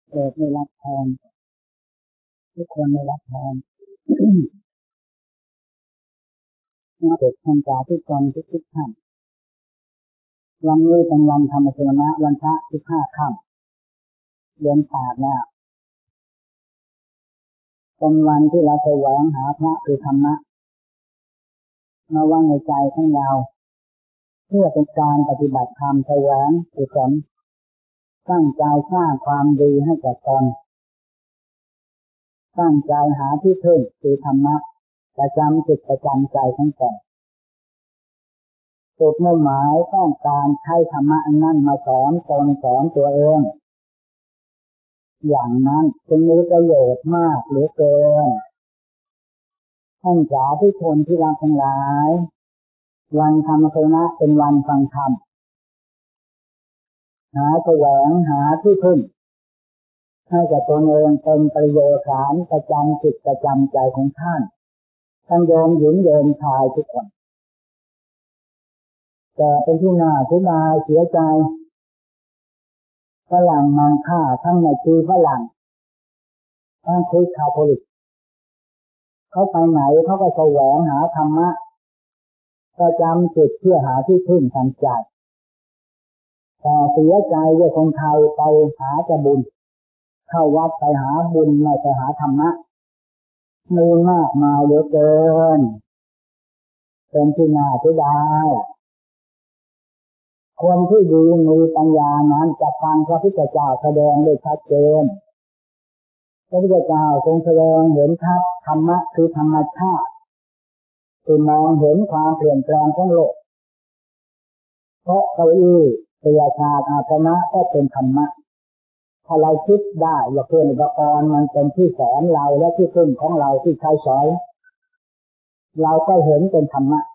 เกิดไม่รับพรทุกคนไม่รับพรเด็กท่านจ่าทุกคนทุกท่านวันนี้เป็นวันธรรมสวนะวันพระ15 ค่ำเดือน8แล้วเป็นวันที่เราแสวงหาพระคือธรรมะมาไว้ในใจของเราเพื่อเป็นการปฏิบัติธรรมแสวงกุศลตั้งใจสร้างความดีให้แก่ตนตั้งใจหาที่พึ่งคือธรรมะประจำจิตประจำใจของตนจุดมุ่งหมายต้องการใช้ธรรมะนั้นมาสอนตนสอนตัวเองอย่างนั้นจึงมีประโยชน์มากเหลือเกินท่านสาธุชนที่รักทั้งหลายวันธรรมสวนะเป็นวันฟังธรรมหาแสวงหาที่พึ่งให้กับตนเองเป็นประโยชน์สารประจำจิตประจำใจของท่านทั้งโยมหญิงโยมชายทุกคนแต่เป็นที่น่าเสียดายเสียใจฝรั่งมังค่าทั้งในชื่อฝรั่งทั้งคริสต์คาทอลิกเขาไปไหนเขาก็แสวงหาธรรมะประจำจิตเพื่อหาที่พึ่งทางใจแต่เสียใจว่าคนไทยไปหาแต่บุญเข้าวัดไปหาบุญไม่ไปหาธรรมะมีมากมายเหลือเกินเป็นที่น่าเสียดายคนที่ดีมีปัญญานั้นจะฟังพระพุทธเจ้าแสดงได้ชัดเจนพระพุทธเจ้าทรงแสดงเห็นชัดธรรมะคือธรรมชาติคือมองเห็นความเปลี่ยนแปลงของโลกเพราะเก้าอี้เตียชาอาสนะก็เป็นธรรมะถ้าเราคิดได้ว่าเครื่องอุปกรณ์มันเป็นที่สอนเราและที่พึ่งของเราที่ใช้สอยเราก็เห็นเป็นธรรมะ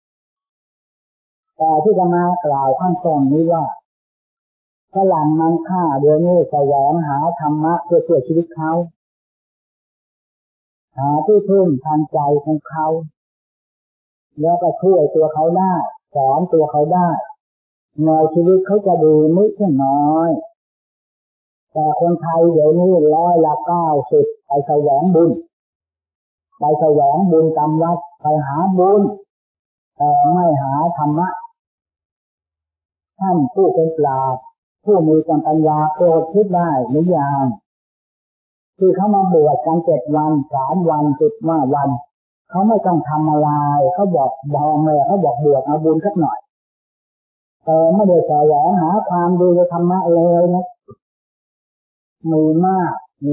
แต่ที่จะมากล่าวข้างต้นนี้ว่าฝรั่งมันค่าเดี๋ยวนี้แสวงหาธรรมะเพื่อช่วยชีวิตเขาหาที่พึ่งทางใจของเขาแล้วก็ช่วยตัวเขาได้สอนตัวเขาได้ในชีวิตเขาจะดีไม่ใช่น้อยแต่คนไทยเดี๋ยวนี้90%ไปแสวงบุญตามวัดไปหาบุญแต่ไม่หาธรรมะท่านผู้เป็นปราชญ์ผู้มีปัญญาโปรดคิดได้หรือยังที่เขามาบวชกัน7 วัน3 วัน15 วันเขาไม่ต้องทำอะไรเขาบอกเลยเขาบอกบวชเอาบุญสักหน่อยแต่ไม่ได้แสวงหาความดีในธรรมะเลยนะมีมาก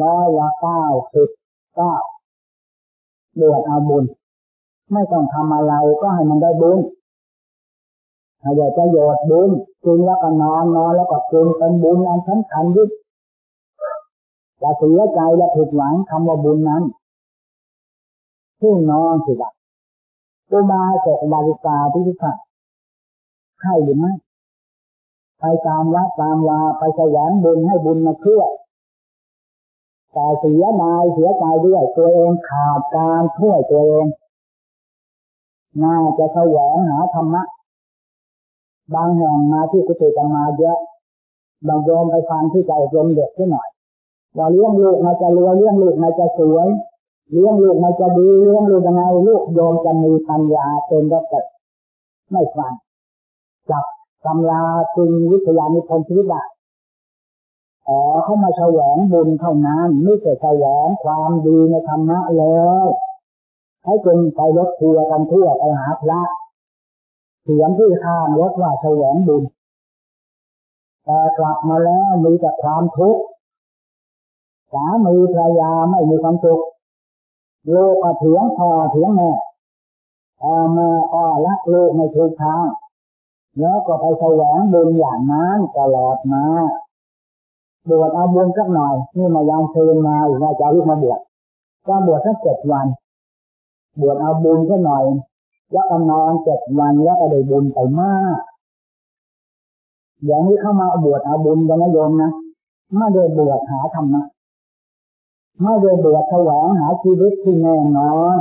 99บวชเอาบุญไม่ต้องทำอะไรก็ให้มันได้บุญถ้าอยากจะโยชน์บุญกินแล้วก็นอนแล้วก็กินเป็นบุญอันสำคัญยิ่งจะเสียใจและผิดหวังคำว่าบุญนั้นที่นอนสิบะอุบาสกอุบาสิกาที่ทุกท่านใช่หรือไม่ไปตามวัดตามวาไปแสวงบุญให้บุญมาเชื่อแต่เสียใจด้วยตัวเองขาดการช่วยตัวเองน่าจะแสวงหาธรรมะบางแห่งมาที่กุฏิกันมาเยอะบางโยมไปฟังที่ใจอบรมเด็กนิดหน่อยว่าเลี้ยงลูกมาจะรวยเลี้ยงลูกมาจะสวยเลี้ยงลูกมาจะดีเลี้ยงลูกยังไงลูกโยมจะมีปัญญาเป็นได้แต่ไม่ฟังจับตำราจริงวิทยานิพนธ์ชีวิตได้เขามาแสวงบุญเท่านั้นไม่ใช่แสวงความดีในธรรมะเลยให้จงไปรถทัวร์กันทั่วไปหาพระเขียนที่ข้างรถว่าแสวงบุญแต่กลับมาแล้วมีแต่ความทุกข์สามีภรรยาไม่มีความสุขลูกก็เถียงพ่อเถียงแม่แม่ก็รักลูกในทุกทางแล้วก็ไปแสวงบุญอย่างนั้นตลอดมาบวชเอาบุญสักหน่อยนี่มายามเชิญมาอีกนะจะรีบมาบวชก็บวชสัก7 วันบวชเอาบุญสักหน่อยแล้วก็นอน7 วันแล้วก็ได้บุญไปมากอย่างนี้เข้ามาบวชเอาบุญกันนะโยมนะไม่ได้บวชหาธรรมะไม่ได้บวชแสวงหาชีวิตที่แน่นอน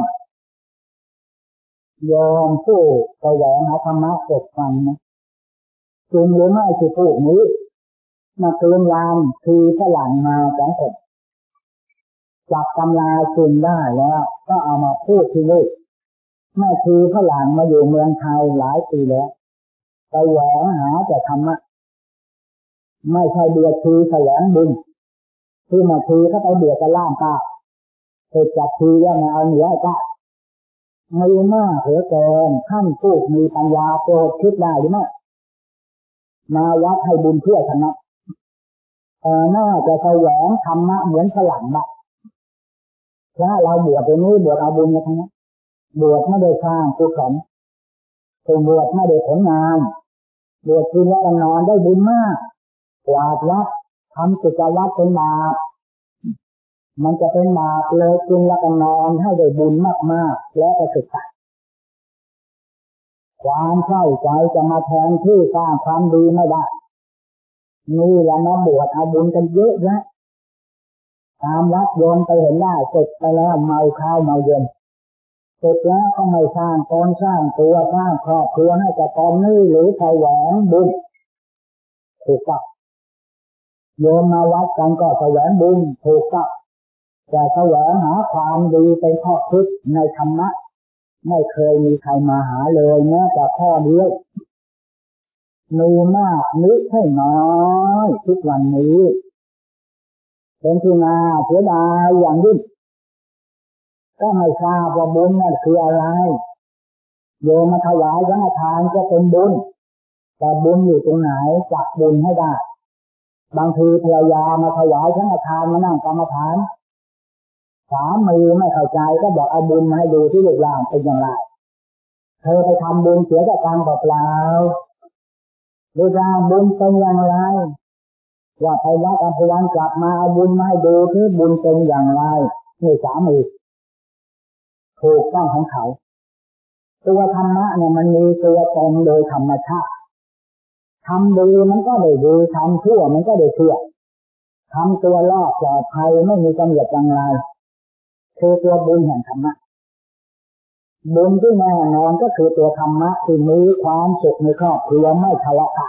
โยมผู้แสวงหาธรรมะเกิดฟังนะจริงหรือไม่ที่พูดนี้มาเตือนยามคือฝรั่งมา2 คนจับตำราซึมได้แล้วก็เอามาพูดที่นี่แม่ชีฝรั่งมาอยู่เมืองไทยหลายปีแล้วไปแหวงหาแต่ธรรมะไม่ใช่เบื่อชีแสวงบุญที่มาชีเขาไปเบื่อกันล่างตาเกิดจากชีแล้วมาเอาเหนือก็ไม่มากเหลือเกินท่านผู้มีปัญญาโปรดคิดได้หรือไม่มาวัดให้บุญเพื่อธรรมะน่าจะแสวงธรรมะเหมือนฝรั่งบ้างถ้าเราบวชตรงนี้บวชเอาบุญนะทั้งนั้นบวชไม่ได้สร้างกุศลบวชไม่ได้ผลงานบวชกินแล้วนอนได้บุญมากกวาดวัดทำกิจวัตรเป็นบาปมันจะเป็นบาปเลยกินแล้วนอนให้ได้บุญมากๆและก็ศึกษาความเข้าใจจะมาแทนที่สร้างความดีไม่ได้นี่แหละนะบวชเอาบุญกันเยอะแยะตามวัดโยมไปเห็นได้เสร็จไปแล้วเมาข้าวเมาเย็นเสร็จแล้วก็ไม่สร้างตนสร้างตัวสร้างครอบครัวให้กับตนนี่หรือแสวงบุญถูกต้องโยมมาวัดกันก็แสวงบุญถูกต้องแต่แสวงหาความดีเป็นข้อคิดในธรรมะไม่เคยมีใครมาหาเลยแม้แต่ข้อเดียวมีมากนิดใช่น้อยทุกวันนี้เป็นที่น่าเสียดายอย่างยิ่งก็ไม่ทราบว่าบุญนั่นคืออะไรโยมมาถวายสังฆทานก็เป็นบุญแต่บุญอยู่ตรงไหนจับบุญให้ได้บางทีภรรยามาถวายสังฆทานมานั่งกรรมฐานสามีไม่เข้าใจก็บอกเอาบุญมาให้ดูที่ลูกหลานเป็นอย่างไรเธอไปทำบุญเสียแต่ตังค์เปล่าลูกหลานบุญเป็นอย่างไรว่าไปวัดอภวันกลับมาเอาบุญมาให้ดูที่บุญเป็นอย่างไรนี่สามีถูกต้องของเขาตัวธรรมะเนี่ยมันมีตัวตนโดยธรรมชาติทำดีมันก็ได้ดีทำชั่วมันก็ได้ชั่วทำตัวรอดปลอดภัยไม่มีกำหนดอย่างไรคือตัวบุญแห่งธรรมะบุญที่แน่นอนก็คือตัวธรรมะที่มีความสุขในครอบครัวไม่ทะเลาะกัน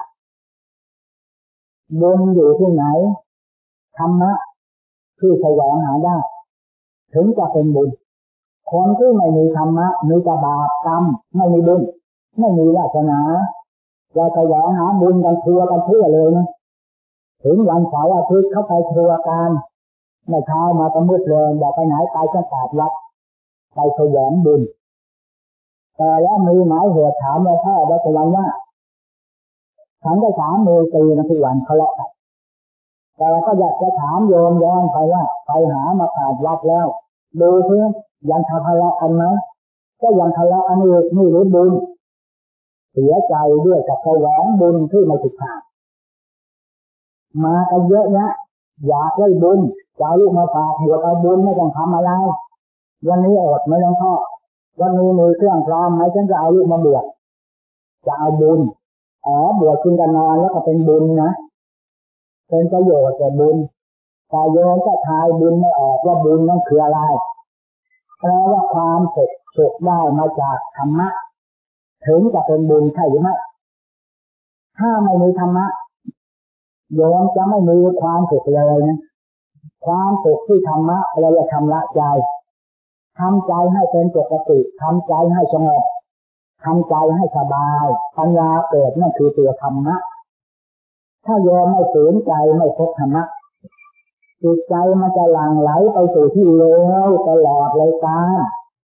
บุญอยู่ที่ไหนธรรมะที่แสวงหาได้ถึงจะเป็นบุญคนที่ไม่มีธรรมะมีแต่บาปกรรมไม่มีบุญไม่มีวาสนาจะแสวงหาบุญกันทัวกันเพื่อเลยนะถึงวันเสาร์อาทิตย์เขาไปทัวกันเมื่อเช้ามาก็มืดเลยอยากไปไหนไปก็กราบวัดไปแสวงบุญแต่แล้วมีหมายเหตุถามว่าพ่อได้ตะวันว่าฉันได้ถามมือตีนะทุกวันเขาเลาะกันแต่ก็อยากจะถามโยมย้อนไปว่าไปหามากราบวัดแล้วดูเพื่อนยังทะเลาะกันไหมก็ยังทะเลาะกันอีกนี่หรือบุญเสียใจด้วยกับแสวงบุญที่ไม่ถูกทางมากันเยอะแยะอยากได้บุญจะเอาลูกมาฝากบวชเอาบุญไม่ต้องทำอะไรวันนี้อดไม่ต้องพ่อวันนี้มีเครื่องพร้อมไหมฉันจะเอาลูกมาบวชจะเอาบุญบวชกินกันนอนแล้วก็เป็นบุญนะเป็นประโยชน์แต่บุญแต่โยมก็ทายบุญไม่ออกว่าบุญนั่นคืออะไรแปลว่าความสุขได้มาจากธรรมะถึงจะเป็นบุญใช่หรือไม่ถ้าไม่มีธรรมะโยมจะไม่มีความสุขเลยนะความสุขที่ธรรมะเราจะทำละใจทำใจให้เป็นปกติทำใจให้สงบทำใจให้สบายปัญญาเกิดนั่นคือตัวธรรมะถ้าโยมไม่ฝืนใจไม่พบธรรมะจิตใจมันจะหลั่งไหลไปสู่ที่เลวตลอดเลยการ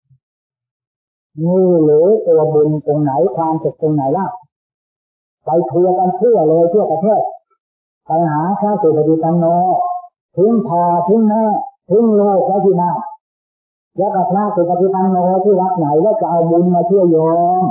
นี่หรือตัวบุญตรงไหนความสุขตรงไหนล่ะไปทัวร์กันทั่วเลยทั่วประเทศไปหาพระสุปฏิปันโนทิ้งพ่อทิ้งแม่ทิ้งลูกไว้ที่นั่นแล้วก็พระสุปฏิปันโนที่วัดไหนแล้วจะเอาบุญมาช่วยโยม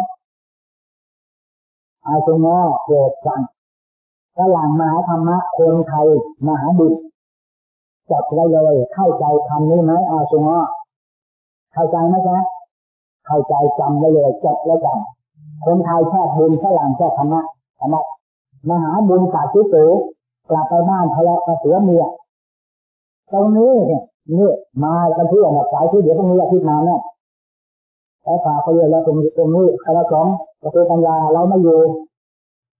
อาสงฆ์โปรดฟังฝรั่งมหาธรรมะคนไทยมหาบุญจับไว้เลยเข้าใจคำนี้ไหมอาสงฆ์เข้าใจไหมจ๊ะเข้าใจจำไว้เลยจดแล้วจำคนไทยชอบบุญฝรั่งชอบธรรมะธรรมะมหาบุญสาธุสูกลับไปบ้านทะเลาะกับเสือเมียตรงนี้นี่มากันเพื่อนสายที่เดี๋ยวต้องมีอาทิตย์มาเนี่ยแล้วฝากไปเลยแล้วตรงนี้คณะสงฆ์ประตูปัญญาเราไม่อยู่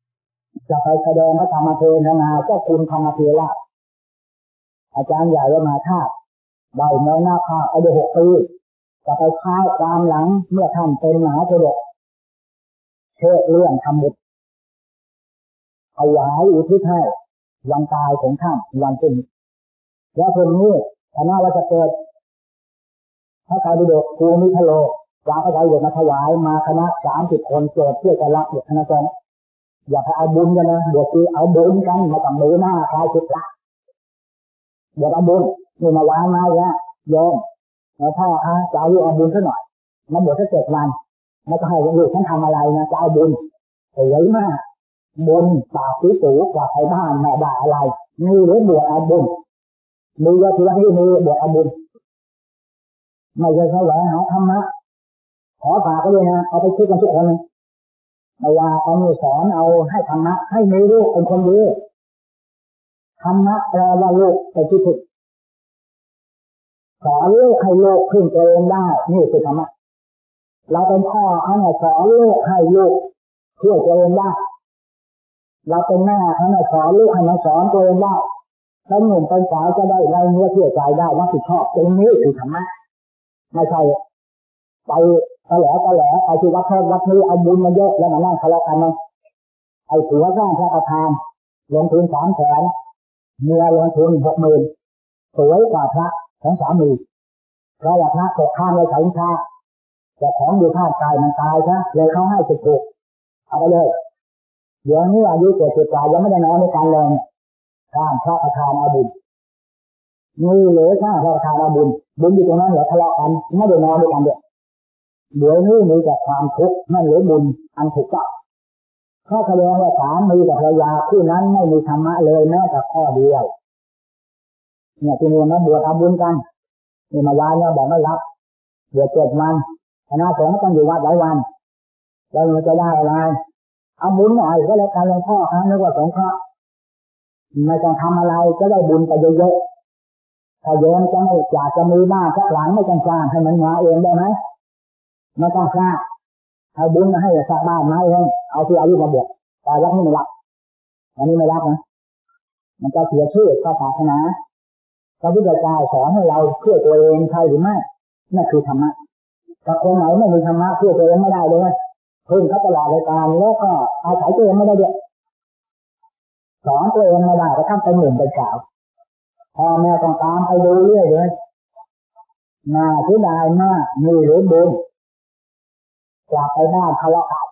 จะไปแสดงพระธรรมเทศนาเจ้าคุณธรรมเทระอาจารย์ใหญ่วัดมหาธาตุได้น้อยหน้าภาคอายุ6 ปีจะไปค้ายความหลังเมื่อท่านเป็นมหาเถรเทศเรื่องธรรมบุตรถวายอุทิศให้วันตายของท่านวันสิ้นแล้วคนนี้คณะวัดเกิดพระไตรปิฎกภูมิพโลวางพระไตรปิฎกมาถวายมาคณะ30 คนโจทย์เพื่อจะรับเด็กคณะสงฆ์อย่าไปเอาบุญกันนะเดี๋ยวคือเอาบุญกันมาตั้งมือหน้าคลายจุดละเดี๋ยวเอาบุญนี่มาวางมาเนี่ยโยมแล้วพ่อจะเอาลูกเอาบุญซะหน่อยมาบวชสัก7 วันไม่ต้องให้ลูกฉันทำอะไรนะจะเอาบุญสวยมากบุญปากสีสูกว่าใครบ้านแม่ด่าอะไรนี่หรือบวชเอาบุญมีเยอะทีละที่มีบวชเอาบุญไม่ใช่แสวงหาธรรมะขอฝากก็เลยนะเอาไปคิดกันทุกคนไม่ว่าเอามือสอนเอาให้ธรรมะให้มีลูกเป็นคนดีธรรมะแปลว่าลูกเป็นที่ถูกสอนลูกให้ลูกพึ่งตัวเองได้นี่คือธรรมะเราเป็นพ่อเขาเนี่ยสอนลูกให้ลูกช่วยตัวเองได้เราเป็นแม่เขาเนี่ยสอนลูกให้มันสอนตัวเองได้แล้วหนุ่มเป็นสาวจะได้ไรเนื้อเชื่อใจได้รับผิดชอบตรงนี้คือธรรมะไม่ใช่ไปตะแหลไปที่วัดนี้เอาบุญมาเยอะแล้วมานั่งทะเลาะกันนะไอ้ผัวสร้างพระประธานลงทุน300,000เมียลงทุน60,000สวยกว่าพระของสามีเพราะว่าพระตกข้ามเลยใส่ชาแต่ของอยู่ข้างกายมันตายซะเลยเขาให้ถูกเอาไปเลยเดี๋ยวนี้อายุ70 กว่ายังไม่ได้นอนในการเลยข้ามพระประธานเอาบุญนี่เหลือข้ามพระประธานเอาบุญอยู่ตรงนั้นเหรอทะเลาะกันไม่ได้นอนด้วยกันเดี๋ยวนี้มีแต่ความทุกข์นั่นเหลือบุญอันถูกต้องข้อแสดงว่าสามีกับภรรยาคู่นั้นไม่มีธรรมะเลยแม้แต่ข้อเดียวเนี่ยที่นี่มาบวชเอาบุญกันนี่มาวานเนี่ยบอกไม่รับบวช7 วันคณะสงฆ์ต้องอยู่วัดหลายวันแล้วมันจะได้อะไรเอาบุญหน่อยก็แล้วกันหลวงพ่อนึกว่าสงเคราะห์ไม่ต้องทำอะไรก็ได้บุญไปเยอะๆถ้าโยมจะไม่อยากจะมีบ้านสักหลังไม่ต้องสร้างให้มันมาเองได้ไหมไม่ต้องสร้างเอาบุญมาให้สร้างบ้านมาเองเอาที่อายุมาบวชแต่วัดนี้ไม่รับอันนี้ไม่รับนะมันจะเสียชื่อศาสนาพระพุทธเจ้าสอนให้เราเพื่อตัวเองใช่หรือไม่นั่นคือธรรมะแต่คนไหนไม่มีธรรมะเพื่อตัวเองไม่ได้เลยพึ่งเขาตลอดรายการแล้วก็อาศัยตัวเองไม่ได้ด้วยสอนตัวเองไม่ได้ก็ทำเป็นหนุ่มเป็นสาวพ่อแม่ต้องตามไปดูเรื่อยเลยน่าเสียดายมากมีหรือบุญกลับไปบ้านทะเลาะกัน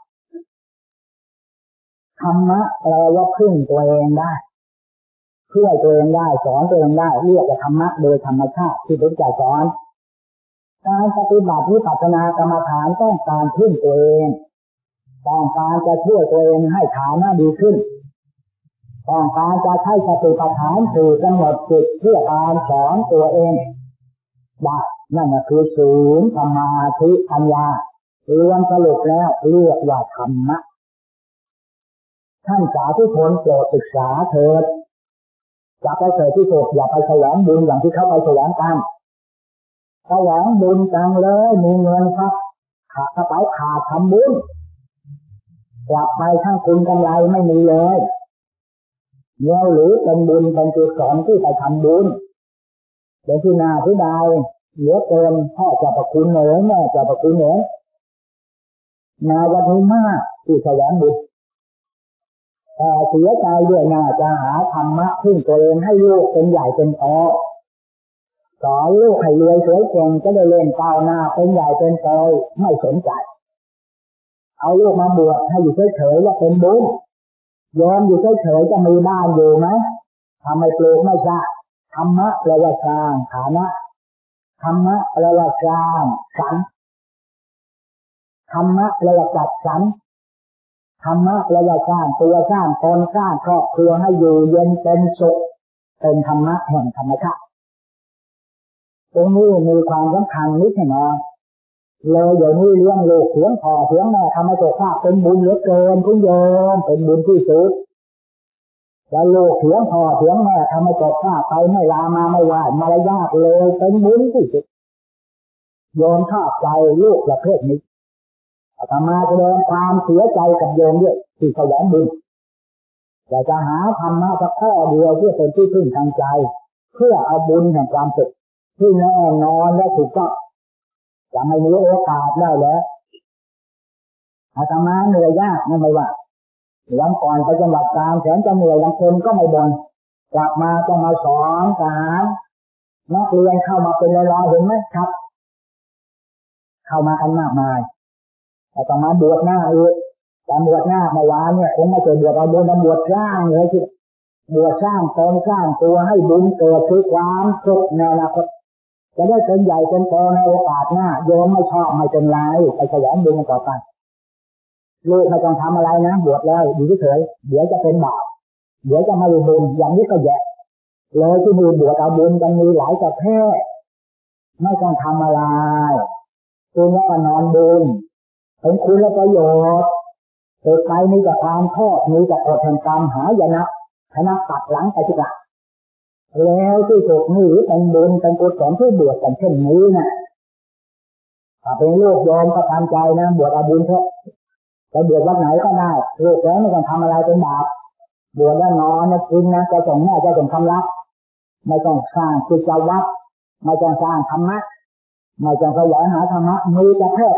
ธรรมะแปลว่าพึ่งตัวเองได้เพื่อตัวเองได้สอนตัวเองได้เรียกว่าธรรมะโดยธรรมชาติที่พระพุทธเจ้าสอนการปฏิบัติวิปัสสนากรรมฐานต้องการพึ่งตัวเองต้องการจะช่วยตัวเองให้ฐานะดีขึ้นต้องการจะใช้สติปัฏฐานสื่อกำหนดจิตเพื่อการสอนตัวเองได้นั่นคือศีลสมาธิปัญญารวมสรุปแล้วเรียกว่าธรรมะท่านสาธุชนโปรดศึกษาเถิดอย่าไปเสยที่สุดอย่าไปแสวงบุญอย่างที่เขาไปแสวงกันแสวงบุญจังเลยมีเงินครับขาดทำบุญกลับไปทั้งคุณกำไรไม่มีเลยเงี้ยหรือเป็นบุญเป็นจุดสอนที่ไปทำบุญเป็นที่นาที่ใดเหลือเกินพ่อจะประคุณเหนือแม่จะประคุณเหนือนาวันนี้มากที่แสวงบุญแต่เสียใจด้วยน่าจะหาธรรมะพึ่งตัวเองให้ลูกเป็นใหญ่เป็นโตสอนลูกให้รวยสวยเก่งจะได้เล่นก้าวหน้าเป็นใหญ่เป็นโตไม่สนใจเอาลูกมาบวชให้อยู่เฉยๆแล้วเป็นบุญยอมอยู่เฉยๆจะมีบ้านอยู่ไหมทำไมปลูกไม่สร้างธรรมะแปลว่าสร้างฐานะธรรมะแปลว่าสร้างสรรค์ธรรมะแปลว่าจัดสรรธรรมะแปลว่าสร้างตัวสร้างตนสร้างครอบครัวให้อยู่เย็นเป็นสุขเป็นธรรมะแห่งธรรมชาติตรงนี้มีความสำคัญนิดหน่อยเลยอย่างนี้เลี้ยงลูกเสียงพ่อเสียงแม่ทำให้ตัวข้าเป็นบุญเหลือเกินคุณโยมเป็นบุญที่สุดแล้วลูกเสียงพ่อเสียงแม่ทำให้ตัวข้าไปไม่ลามาไม่ไหวมารยาทเลยเป็นบุญที่สุดโยมชอบใจลูกประเภทนี้อาตมาแสดงความเสียใจกับโยมด้วยที่แสวงบุญแต่จะหาธรรมะสักข้อเดียวเพื่อเป็นที่พึ่งทางใจเพื่อเอาบุญแห่งความสุขที่แน่นอนและถูกต้องจะไม่มีโอกาสได้แล้วอาตมาเหนื่อยยากไม่ว่าวันก่อนไปจังหวัดกาญแสนจะเหนื่อยลำเค็มก็ไม่บ่นกลับมาต้องมาสอนทหารนักเรียนเข้ามาเป็นร้อยๆเห็นไหมครับเข้ามากันมากมายอาตมาบวชหน้าอีกการบวชหน้าเมื่อวานเนี่ยผมไม่เคยบวชเอาบุญมาบวชสร้างเลยที่บวชสร้างตนสร้างตัวให้บุญเกิดคือความสุขในอนาคตจะได้เป็นใหญ่เป็นโตในโอกาสหน้าโยมไม่ชอบไม่เป็นไรไปแสวงบุญต่อไปลูกไม่ต้องทำอะไรนะบวชแล้วอยู่เฉยเดี๋ยวจะเป็นบาปเดี๋ยวจะไม่ได้บุญอย่างนี้ก็แย่เลยที่มีบวชเอาบุญกันมีหลายประเภทไม่ต้องทำอะไรคุณแล้วก็นอนบุญเป็นคุณและประโยชน์เกิดไปมีแต่ความโทษมีแต่กฎแห่งกรรมหายนะคณะตัดหลังไปทุกอย่างแล้วที่สุดนี่เป็นบุญเป็นกุศลที่บวชกันเช่นนี้นะถ้าเป็นลูกโยมก็ทำใจนะบวชเอาบุญเถอะจะบวชวัดไหนก็ได้ลูกแล้วไม่ต้องทำอะไรเป็นบาปบวชแล้วนอนนะกินนะจะส่งแม่จะส่งคำรักไม่ต้องสร้างกิจวัตรไม่ต้องสร้างธรรมะไม่ต้องแสวงหาธรรมะมีแต่แค่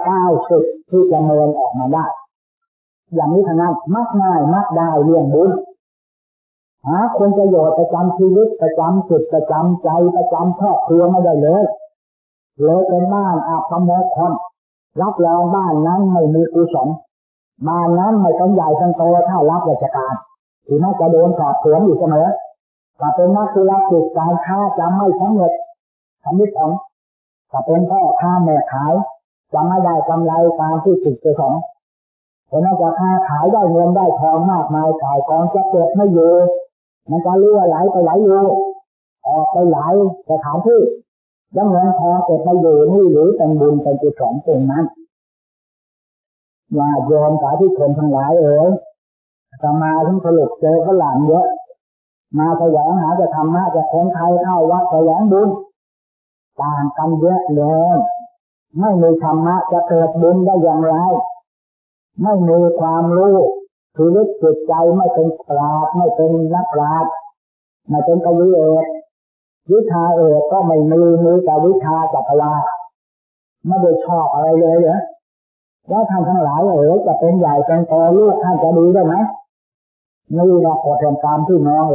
90%ที่จะเมินออกมาได้อย่างนี้ทางนั้นมักง่ายมักได้เรื่องบุญหาคนประโยชน์ประจำชีวิตประจำจิตประจำใจประจำครอบครัวไม่ได้เลยเป็นบ้านอาภมงคลรับรองบ้านนั้นไม่มีกุศลบ้านนั้นไม่ต้องใหญ่ต้องโตถ้ารับราชการถึงแม้จะโดนสอบสวนอยู่เสมอถ้าเป็นนักธุรกิจการค้าจะไม่สำเร็จทำนิสัยถ้าเป็นพ่อค้าแม่ขายจะไม่ได้กำไรตามที่จิตประสงค์เพราะนั้นจะค้าขายได้เงินได้ทองมากมายขายกองจะเก็บไม่อยู่มันจะรั่วไหลไปไหลอยู่ออกไปไหลสถานที่แล้วเงินทองเก็บไม่อยู่นี่หรือเป็นบุญเป็นกุศลตรงนั้นญาติโยมสาธุชนทั้งหลายจะมาถึงสรุปเจอฝรั่งเยอะมาแสวงหาจะธรรมะจะคนไทยเข้าวัดแสวงบุญต่างกันเยอะเลยไม่มีธรรมะจะเกิดบุญได้อย่างไรไม่มีความรู้ชีวิตจิตใจไม่เป็นปราชญ์ไม่เป็นนักปราชญ์ไม่เป็นกวีเอกวิชาเอกก็ไม่มีแต่วิชาจักรวาลไม่ได้ชอบอะไรเลยเหรอแล้วท่านทั้งหลายจะเป็นใหญ่เป็นโตลูกท่านจะดีได้ไหมนี่แหละกฎแห่งกรรมที่น้อง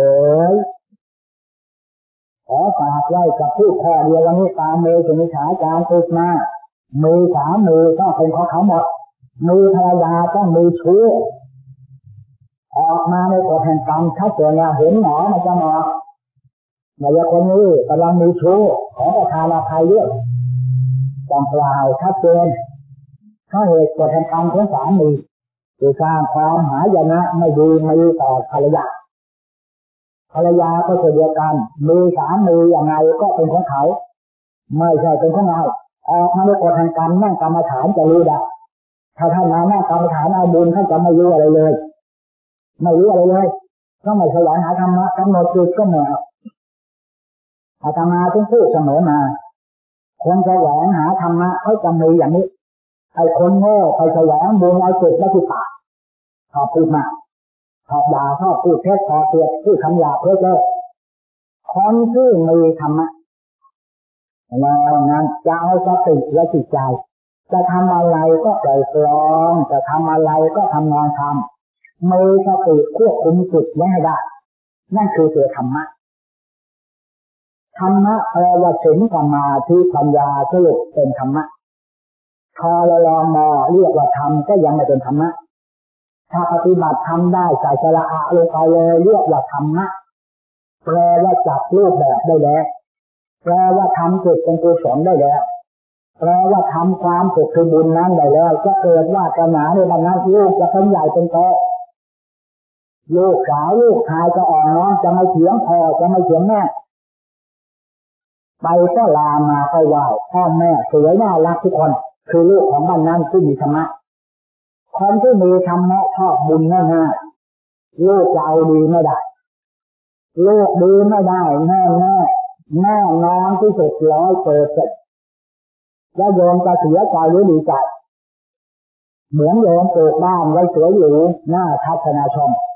ขอฝากไว้กับผู้ข้อเดียววันนี้ตามเมตุนิฉาจารย์ติดมามือสามมือต้องเป็นของเขาหมดมือภรรยาต้องมือชู้ออกมาในกฎแห่งกรรมชัดเจนแล้วเห็นหมอมันจะหมอในยคนนี้กำลังมีชู้ขอประทานอภัยด้วยต้องกล่าวชัดเจนถ้าเหตุกฎแห่งกรรมของสามีคือสร้างความหายนะไม่ดีไม่ต่อภรรยาก็เช่นเดียวกันมีสามีอย่างไรก็เป็นของเขาไม่ใช่เป็นของเราออกมาในกฎแห่งกรรมนั่งกรรมฐานจะรู้ได้ถ้าท่านมานั่งกรรมฐานเอาบุญท่านจะไม่รู้อะไรเลยก็ไม่แสวงหาธรรมะกำหนดจิตก็ไม่เอาอาตมาต้องพูดเสมอมาคนแสวงหาธรรมะเขาจะมีอย่างนี้ไอ้คนโง่ไปแสวงบุญเอาจิตและจิตตาชอบพูดมากชอบด่าชอบพูดเท็จชอบเสียดพูดคำหยาบเพ้อเจ้อคนที่มีธรรมะแล้วนั้นจะเอาสติและจิตใจจะทำอะไรก็ปล่อยปลงจะทำอะไรก็ทำงานทำมีสติควบคุมจิตไว้ให้ได้นั่นคือตัวธรรมะแปลว่าศีลสมาธิปัญญาสรุปเป็นธรรมะพอเราลองมอเรียกว่าธรรมก็ยังไม่เป็นธรรมะถ้าปฏิบัติทำได้ใส่สระอะลงไปเลยเรียกว่าธรรมะแปลว่าจับรูปแบบได้แล้วแปลว่าทำจิตเป็นกุศลได้แล้วแปลว่าทำความสุขคือบุญนั้นได้แล้วจะเกิดวาสนาในบรรดาลูกจะเป็นใหญ่เป็นโตลูกสาวลูกชายจะอ่อนน้อมจะไม่เถียงพ่อจะไม่เถียงแม่ไปก็ลามาไปไหว้พ่อแม่สวยน่ารักทุกคนคือลูกของบ้านนั้นที่มีธรรมะคนที่มีธรรมะชอบบุญง่ายๆลูกจะเอาดีไม่ได้ลูกดีไม่ได้แน่นอนที่สุด100%แล้วโยมจะเสียใจหรือดีใจเหมือนโยมปลูกบ้านไว้สวยหรูหน้าทัศนาชม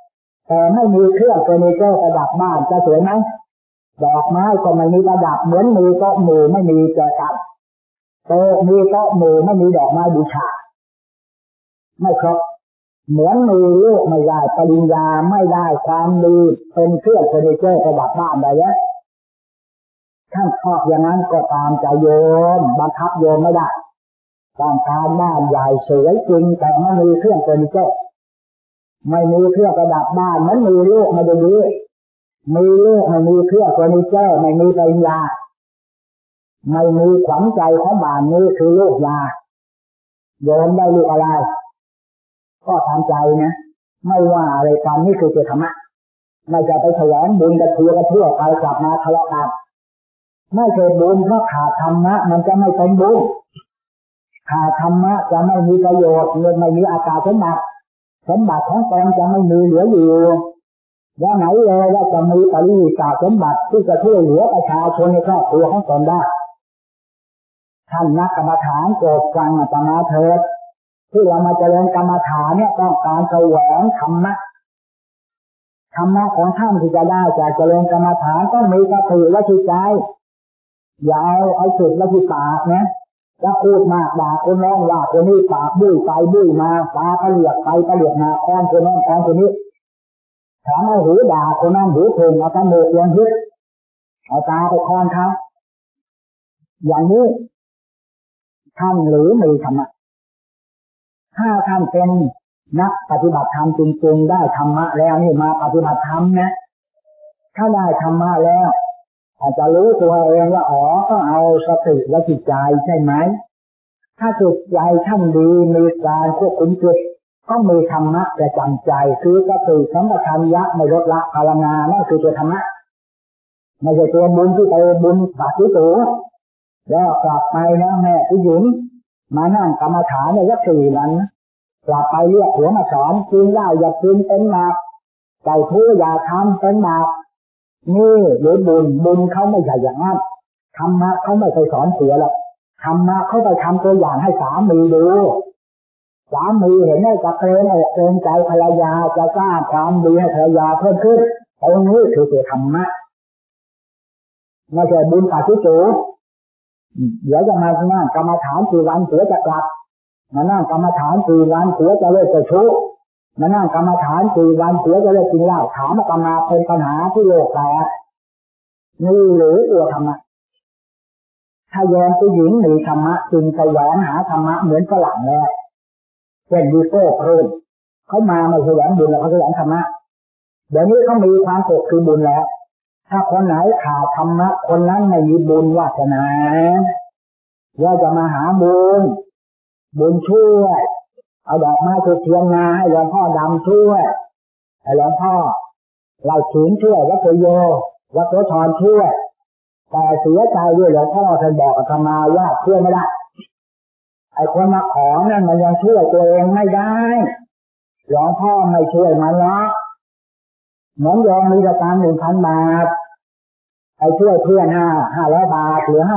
แต่ไม่มีเครื่องเฟอร์นิเจอร์ประดับบ้านจะสวยไหมดอกไม้ก็ไม่มีประดับเหมือนมีโต๊ะหมู่ไม่มีแจกันโต๊ะมีโต๊ะหมู่ไม่มีดอกไม้บูชาไม่ครบเหมือนมีลูกไม่ได้ปริญญาไม่ได้ความดีเป็นเครื่องเฟอร์นิเจอร์ประดับบ้านได้แล้วท่านชอบอย่างนั้นก็ตามใจโยมบังคับโยมไม่ได้ต้องการบ้านใหญ่สวยจริงแต่ไม่มีเครื่องเฟอร์นิเจอร์ไม่มีเครื่องประดับบ้านมันมีลูกไม่ได้ดีมีลูกไม่มีเครื่องเฟอร์นิเจอร์ไม่มีปริญญาไม่มีขวัญใจของบ้านนี้คือลูกยาโยมได้ลูกอะไรก็ทำใจนะไม่ว่าอะไรกันนี่คือธรรมะไม่จะไปแสวงบุญกระเทือไปกลับมาทะเลาะกันไม่เคยบุญเพราะขาดธรรมะมันจะไม่เป็นบุญขาดธรรมะจะไม่มีประโยชน์ไม่มีอาการสมบัติของตนจะไม่มีเหลืออยู่ว่าไหนเลยว่าจะมีปริศาสมบัติที่จะช่วยเหลือประชาชนในครอบครัวของตนได้ท่านนักกรรมฐานโปรดฟังอาตมาเถิดที่เรามาเจริญกรรมฐานเนี่ยต้องการแสวงธรรมะของท่านที่จะได้จากเจริญกรรมฐานต้องมีสติและจิตใจอย่าเอาสุดและที่ปากนะจะพูดมากด่าคนน้องว่าคนนี้ปากบุ้ยไปบุ้ยมาตาก็เหลียกไปก็เหลียกมาแอนคนน้องแอนคนนี้ถามเอาหูด่าคนนั้นหูถึงเอาตาโมกยังยึดเอาตาไปคอนเขาอย่างนี้ท่านหรือมีธรรมะถ้าท่านเป็นนักปฏิบัติธรรมจริงๆได้ธรรมะแล้วนี่มาปฏิบัติธรรมนะถ้าได้ธรรมะแล้วอาจจะรู้ตัวเองว่าก็เอาสติและจิตใจใช่ไหมถ้าจิตใจท่านดีมีการควบคุมจิตก็มีธรรมะประจำใจคือสติสัมปชัญญะไม่ลดละภาวนานั่นคือตัวธรรมะไม่ใช่ตัวบุญที่ไปบุญบาปที่ตัวแล้วกลับไปนะแม่ผู้หญิงมานั่งกรรมฐานในยักษ์สี่วันกลับไปเรียกหัวมาสอนกินเหล้าอย่ากินเป็นบาปใจทู่อย่าทำเป็นบาปนี่หรือบุญเขาไม่ใช่อย่างนั้นธรรมะเขาไม่เคยสอนเสียหรอกธรรมะเขาไปทำตัวอย่างให้สามีดูสามีเห็นได้จะเกรงอกเกรงใจภรรยาจะสร้างความดีให้ภรรยาเพิ่มขึ้นตรงนี้คือตัวธรรมะไม่ใช่บุญปาฏิโจเดี๋ยวจะมานั่งกรรมฐาน4 วันเสือจะกลับมานั่งกรรมฐาน4 วันเสือจะเลิกจะชู้มานั่งกรรมฐาน4 วันเสือจะเลิกกินเหล้าถามอามาเป็นปัญหาที่โลกแตกนี่หรือตัวธรรมะถ้าโยมผู้หญิงมีธรรมะจึงแสวงหาธรรมะเหมือนฝรั่งแล้วเป็นดีโก้ครูเขามาไม่แสวงบุญแล้วเขาแสวงธรรมะเดี๋ยวนี้เขามีความสุขคือบุญแล้วถ้าคนไหนขาดธรรมะคนนั้นไม่มีบุญวาสนาว่าจะมาหาบุญช่วยเอาดอกไม้ทูบเทียนมาให้หลวงพ่อดำช่วยให้หลวงพ่อไล่ขิงช่วยวัดโยวัดโสธรช่วยแต่เสียใจด้วยหลวงพ่อท่านบอกอาตมาว่าช่วยไม่ได้ไอ้คนมาขอนั่นมันยังช่วยตัวเองไม่ได้หลวงพ่อไม่ช่วยมันหรอกเหมือนโยมมีตังค์ 1,000 บาทไปช่วยเพื่อน500 บาทเหลือ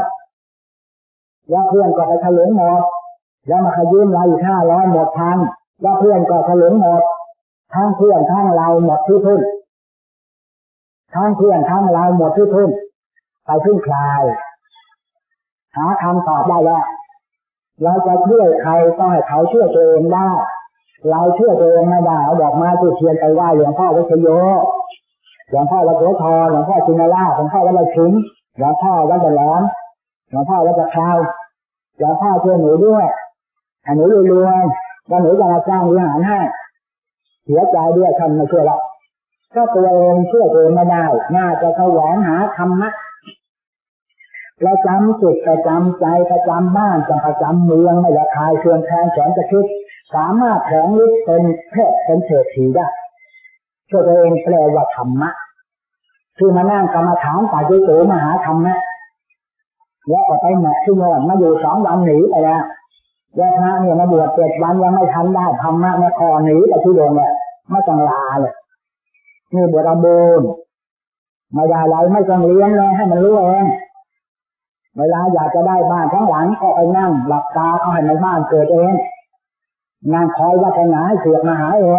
500แล้วเพื่อนก็ไปถลุงหมดแล้วมาขยืมเราอีก500หมดพันแล้วเพื่อนก็ถลุงหมดทั้งเพื่อนทั้งเราหมดที่พึ่งทั้งเพื่อนทั้งเราหมดที่พึ่งไปพึ่งใครหาคำตอบได้แล้วเราจะช่วยใครต้องให้เขาช่วยตัวเองได้เราช่วยตัวเองไม่ได้เอาดอกไม้ทูบเทียนไปไหว้หลวงพ่อวัดโยหลวงพ่อวัดโสธรหลวงพ่อชินราชหลวงพ่อวัดไร่ขิงหลวงพ่อวัดตะแหลมหลวงพ่อวัดตะคราวหลวงพ่อช่วยหนูด้วยหนูรวยๆแล้วหนูจะมาสร้างวิหารให้เสียใจด้วยท่านไม่ช่วยเราก็ตัวเองช่วยตัวเองไม่ได้น่าจะแสวงหาธรรมะประจำจิตประจำใจประจำบ้านประจำเมืองไม่ละคายเครื่องแทงแสนจะคิดสามารถแผงฤทธิ์เป็นเพศเป็นเศรษฐีได้ช่วยตัวเองแปลว่าธรรมะคือมานั่งกรรมฐานป่าจิโตมหาธรรมะแล้วก็ไปแหม่ที่โน่นมาอยู่2 วันหนีไปแล้วแล้วพระเนี่ยมาบวช7 วันยังไม่ทันได้ธรรมะเนี่ยคอหนีไปที่โรงเนี่ยไม่ต้องลาเลยนี่บวชบุญไม่ได้อะไรไม่ต้องเลี้ยงเลยให้มันรู้เองเวลาอยากจะได้บ้านทั้งหลังก็ไปนั่งหลับตาเอาให้ในบ้านเกิดเองนั่งคอยวัฒนาให้เสียมาหาเอง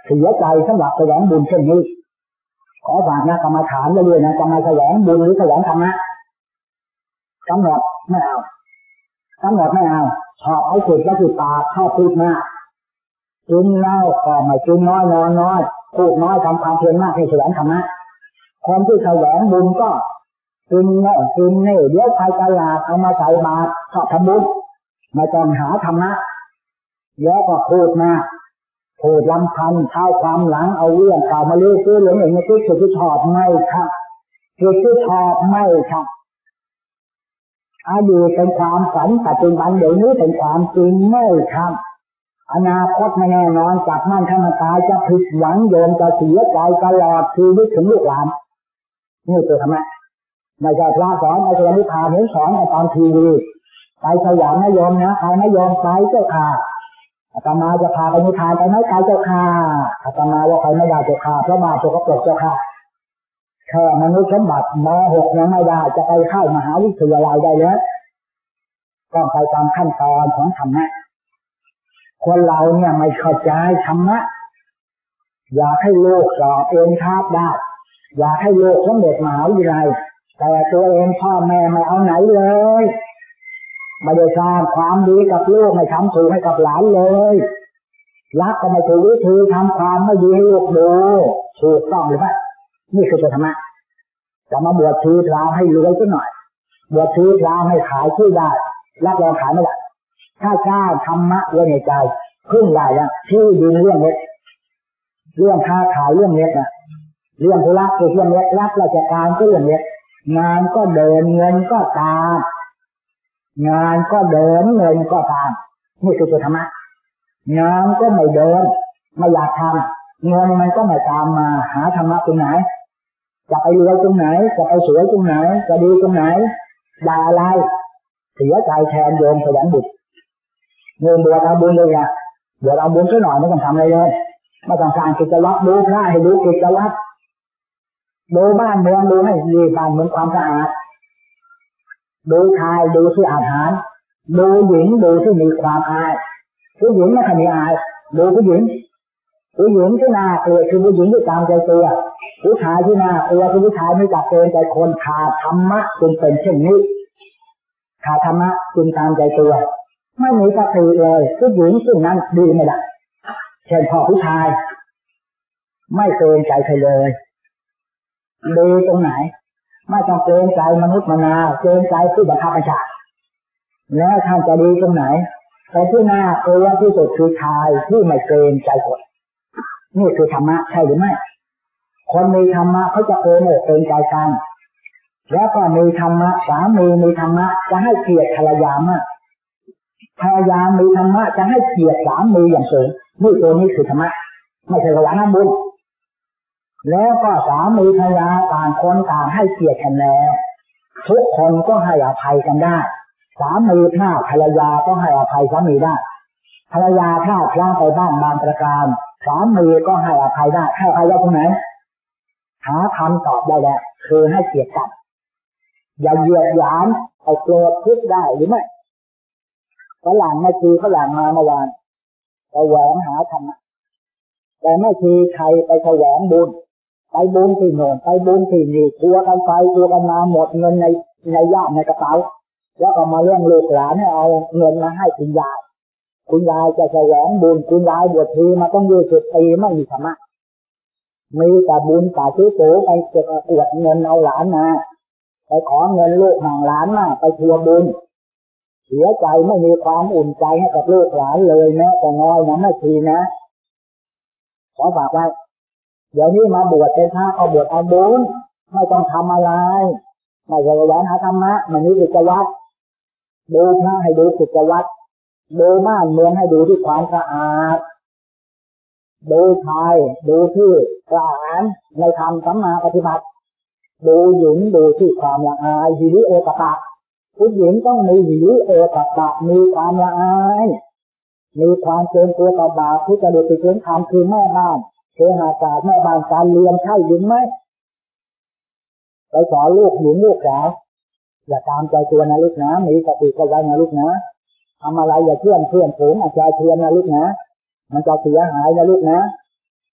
เสียใจสำหรับแสวงบุญเช่นนี้ขอฝากนะกรรมฐานเรื่อยๆนะจะมาแสวงบุญหรือแสวงธรรมะกำหนดไม่เอาชอบเอาสุดแล้วคือตาชอบพูดมากกินเหล้าก็ไม่กินน้อยนอนน้อยพูดน้อยทำความเพียรมากให้แสวงธรรมะคนที่แสวงบุญก็กินเดี๋ยวไปตลาดเอามาใส่บาตรชอบทำบุญไม่ต้องหาธรรมะแล้วก็พูดมากพูดลำพันเข้าความหลังเอาเรื่องเก่ามาเลื่อยซื้อเหลืองอย่างนี้ที่ชอบไม่ครับที่ชอบไม่ครับอดีตเป็นความฝันปัจจุบันเดี๋ยวนี้เป็นความจริงไม่ครับอนาคตไม่แน่นอนจากมั่นถ้ามันตายจะผิดหวังโยมจะเสียใจตลอดชีวิตถึงลูกหลานนี่คือธรรมะไม่ใช่พระสอนไม่ใช่นิพพานสอนตอนทีวีไปสยามนะโยมนะใครไม่ยอมไปเจ้าค่ะอาตมาจะพาไปนิพพานไปไหมไปเจ้าค่ะอาตมาว่าใครไม่ได้เจ้าค่ะเพราะบาปตัวก็ตกเจ้าค่ะแค่มนุษย์สมบัติม.6 ยังไม่ได้จะไปเข้ามหาวิทยาลัยได้แล้วต้องไปตามขั้นตอนของธรรมะคนเราเนี่ยไม่เข้าใจธรรมะอยากให้โลกสอบเองคาบได้อยากให้โลกสำเร็จมหาวิทยาลัยแต่ตัวเองพ่อแม่ไม่เอาไหนเลยไม่ได้สร้างความดีกับลูกไม่ทำถูกให้กับหลานเลยรักก็ไม่ถูกวิธีทำความไม่ดีให้ลูกดูถูกต้องหรือไม่นี่คือธรรมะจะมาบวชชีพรามให้รวยสักหน่อยบวชชีพรามให้ขายชื่อได้รับรองขายไม่ได้ถ้ากล้าธรรมะไว้ในใจพึ่งได้แล้วชื่อดินเรื่องเล็กเรื่องค้าขายเรื่องเล็กนะเรื่องธุรกิจเรื่องเล็กรับราชการก็เรื่องเล็กงานก็เดินเงินก็ตามงานก็เดินเงินก็ตามนี่คือธรรมะงานก็ไม่เดินไม่อยากทำเงินมันก็ไม่ตามมาหาธรรมะตรงไหนจะไปรวยตรงไหนจะไปสวยตรงไหนจะดีตรงไหนได้อะไรเสียใจแทนโยมแสวงบุญเงินบวชเอาบุญเลยนะบวชเอาบุญซะหน่อยไม่ต้องทำอะไรเลยไม่ต้องสร้างกิจวัตรดูพระให้ดูกิจวัตรดูบ้านเมืองดูให้ดีบ้านเมืองความสะอาดดูชายดูที่อาหารดูหญิงดูที่มีความอายผู้หญิงไม่ค่อยมีอายดูผู้หญิงที่น่าเกลียดคือผู้หญิงที่ตามใจตัวผู้ชายที่น่าเกลียดคือผู้ชายไม่จับเกณฑ์ใจคนขาดธรรมะจึงเป็นเช่นนี้ขาดธรรมะจึงตามใจตัวไม่มีสติเลยผู้หญิงซึ่งนั้นดีไม่ได้เช่นพ่อผู้ชายไม่เกรงใจใครเลยดีตรงไหนไม่ต้องเกรงใจมนุษย์มนาเกรงใจผู้บังคับบัญชาแล้วท่านจะดีตรงไหนแต่ที่น่ากลัวที่สุดคือชายที่ไม่เกรงใจคนนี่คือธรรมะใช่หรือไม่คนมีธรรมะเขาจะเกรงใจกันแล้วก็มีธรรมะสามีมีธรรมะจะให้เกียรติภรรยามากภรรยามีธรรมะจะให้เกียรติสามีอย่างสูงนี่ตัวนี้คือธรรมะไม่ใช่ระหว่างน้ำบุญแล้วก็สามีภรรยาต่างคนต่างให้เกียรติกันแล้วทุกคนก็ให้อภัยกันได้สามีถ้าภรรยาก็ให้อภัยสามีได้ภรรยาถ้าพลาดไปบ้างบางประการสามีก็ให้อภัยได้ให้อภัยได้ตรงไหนหาคำตอบได้แล้วคือให้เกียรติกันอย่าเหยียดหยามเอาโกรธทุกข์ได้หรือไม่ฝรั่งไม่คือฝรั่งมาเมื่อวานไปแหวงหาธรรมะแต่ไม่คือใครไปแสวงบุญไปบุญที่โน่นไปบุญที่นี่ทัวกันไปทัวกันมาหมดเงินในย่ามในกระเป๋าแล้วก็มาเรื่องลูกหลานให้เอาเงินมาให้คุณยายจะแสวงบุญคุณยายบวชทีมาต้อง20 ปีไม่มีธรรมะมีแต่บุญแต่ซื้อโตไปเก็บอวดเงินเอาหลานมาไปขอเงินลูกห่างหลานมาไปทัวบุญเสียใจไม่มีความอุ่นใจให้กับลูกหลานเลยนะแต่น้อยนะไม่ทีนะขอฝากไว้เดี๋ยวนี้มาบวชเป็นพระก็บวชเอาบุญไม่ต้องทำอะไรไม่ใช่แสวงหาธรรมะมันมีกิจวัตรดูพระให้ดูกิจวัตรดูบ้านเมืองให้ดูที่ความสะอาดดูชายดูที่กล้าหาญในธรรมสัมมาปฏิบัติดูหญิงดูที่ความละอายหิริโอตปะผู้หญิงต้องมีหิริโอตปะมีความละอายมีความเกรงกลัวต่อบาปที่จะเดือดไปถึงธรรมคือแม่บ้านเคหาศาสตร์แม่บ้านการเรียนใช่หรือไม่ไปสอนลูกหญิงลูกสาวอย่าตามใจตัวนะลูกนะมีสติก็ไว้นะลูกนะทำอะไรอย่าเพื่อนฝูงอาจารย์เทียนนะลูกนะมันจะเสียหายนะลูกนะ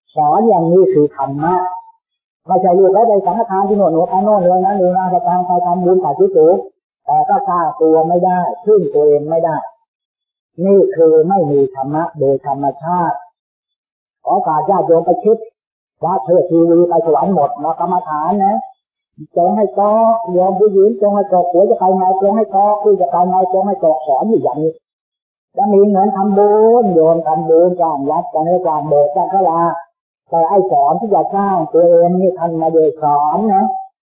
สอนอย่างนี้คือธรรมะไม่ใช่ลูกแล้วได้สังฆทานที่โน่นไปโน่นเลยนะดูนะจะทำบุญแต่ที่สูงแต่ก็สร้างตัวไม่ได้พึ่งตัวเองไม่ได้นี่คือไม่มีธรรมะโดยธรรมชาติขอฝากญาติโยมไปคิดว่าเธอทีวีไปสวรรค์หมดมากรรมฐานนะจงให้ตอยอมผู้หญิงจงให้ตอหัวจะไปไงจงให้ตอคือจะไปไงจงให้ตอสอนอยู่อย่างนี้จะมีเงินทำบุญโยมทำบุญจ้างวัดจ้างให้จ้างโบสถ์จ้างพระลาแต่ไอ้สอนที่จะสร้างตัวเองนี่ท่านมาโดยสอนนะ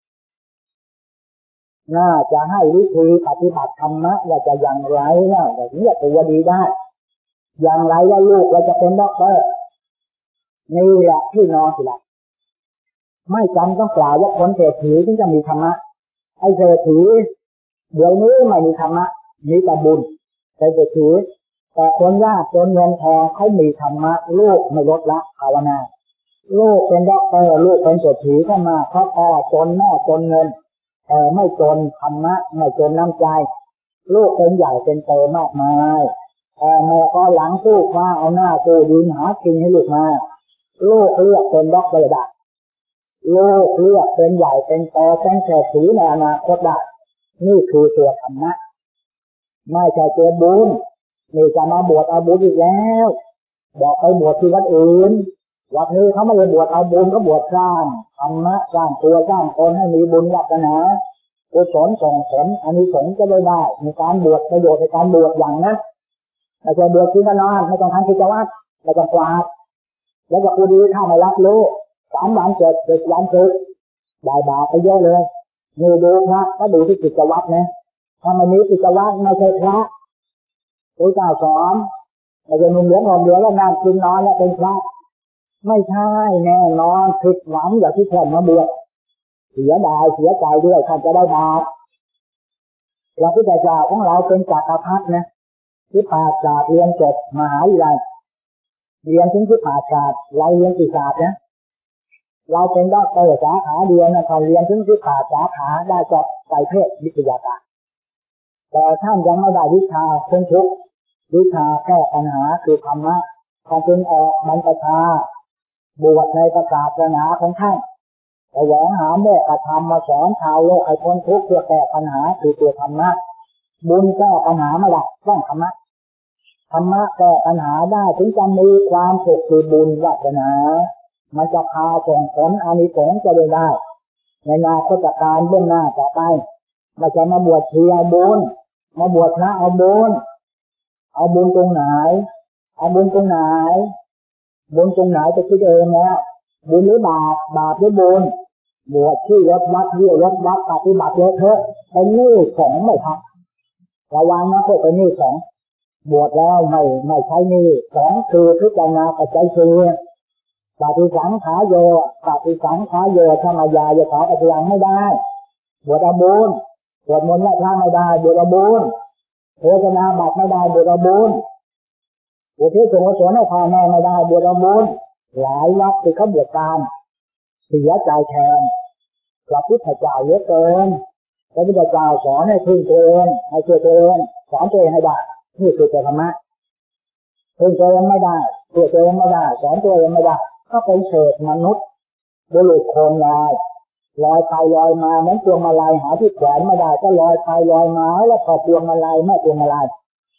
น่าจะให้วิธีปฏิบัติธรรมะว่าจะอย่างไรนะแบบนี้ตัวดีได้อย่างไรแล้วลูกเราจะเป็นด็อกเตอร์นี่แหละที่นอนสิละไม่จำต้องกล่าวว่าคนเศรษฐีที่จะมีธรรมะไอ้เศรษฐีเดี๋ยวนี้ไม่มีธรรมะมีแต่บุญเศรษฐีแต่คนยากจนเงินทองเขามีธรรมะลูกไม่ลดละภาวนาลูกเป็นด็อกเตอร์ลูกเป็นเศรษฐีเข้ามาเพราะพ่อจนแม่จนเงินแต่ไม่จนธรรมะไม่จนน้ำใจลูกเป็นใหญ่เป็นโตมากมายแต่แม่ก็หลังสู้คว้าเอาหน้าสู้ดินหากินให้ลูกมาลูกเลือกเป็นด็อกเตอร์ได้ลูกเลือกเป็นใหญ่เป็นโตเป็นเศรษฐีในอนาคตได้นี่คือตัวธรรมะไม่ใช่ตัวบุญนี่จะมาบวชเอาบุญอีกแล้วบอกไปบวชที่วัดอื่นวัดนี้เขาไม่ได้บวชเอาบุญเขาบวชสร้างธรรมะสร้างตัวสร้างตนให้มีบุญวัฒนากุศลส่งผลอานิสงส์จะได้ในการบวชประโยชน์ในการบวชอย่างนั้นไม่ใช่บวชที่นอนไม่ต้องทำกิจวัตรไม่ต้องกวาดแล้วก็ผู้ดีถ้าไม่รับรู้3 วัน7 วันศึกได้บาปไปเยอะเลยนี่ดูพระก็ดูที่กิจวัตรนะถ้ามันมีกิจวัตรไม่ใช่พระตัวเจ้าสอนไม่ใช่นุ่งเหลืองห่มเหลืองแล้วนั่งกินนอนแล้วเป็นพระไม่ใช่แน่นอนผิดหวังอย่างที่ท่านมาบวชเสียดายเสียใจด้วยท่านจะได้บาปพระพุทธเจ้าของเราเป็นจักรพรรดินะที่ปราศาสตร์เรียนจบมหาวิทยาลัยเรียนถึงที่ปราศาสตร์เราเรียนที่ศาสตร์นะเราเป็นด็อกเตอร์สาขาเดียวนะเขาเรียนถึงที่ปราศาสตร์สาขาได้จบไตรเพศวิทยาการแต่ท่านยังไม่ได้วิชาพ้นทุกข์วิชาแก้ปัญหาคือธรรมะท่านจึงออกบรรพชาบวชในศาสนาของท่านแสวงหาโมกขธรรมมาสอนชาวโลกให้พ้นทุกข์เพื่อแก้ปัญหาคือตัวธรรมะบุญแก้ปัญหาไม่ได้ต้องธรรมะธรรมะแก้ปัญหาได้ถึงจะมีความสุขคือบุญวาสนามันจะพาส่งผลอานิสงส์จะได้ในอนาคตการเบื้องหน้าต่อไปไม่ใช่มาบวชเชียร์บุญมาบวชพระเอาบุญตรงไหนเอาบุญตรงไหนบุญตรงไหนจะคิดเองนะบุญหรือบาปหรือบุญบวชที่วัดปฏิบัติเถอะเป็นหนี้ของไม่ทักระวังนะพวกเป็นหนี้ของบวชแล้วไม่ใช้หนี้ของคือพิจารณาปัจจัยคือปฏิสังขารโยธรรมยายขอปฏิยังไม่ได้บวชเอาบุญสวดมนต์ละครั้งไม่ได้บวชเอาบุญโฆษณาบัตรไม่ได้บวชเอาบุญอุทิศส่วนกุศลให้พ่อแม่ไม่ได้บวชเอาบุญหลายวัดที่เขาบวชตามเสียใจแทนพระพุทธเจ้าเยอะเกินพระพุทธเจ้าสอนให้พึ่งตัวเองให้ช่วยตัวเองสอนตัวเองให้ได้นี่คือธรรมะพึ่งตัวเองไม่ได้ช่วยตัวเองไม่ได้สอนตัวเองไม่ได้ก็เป็นเศษมนุษย์บุรุษโคมลอยไปลอยมาเหมือนพวงมาลัยหาที่แขวนไม่ได้ก็ลอยไปลอยมาแล้วพอพวงมาลัยแม่พวงมาลัย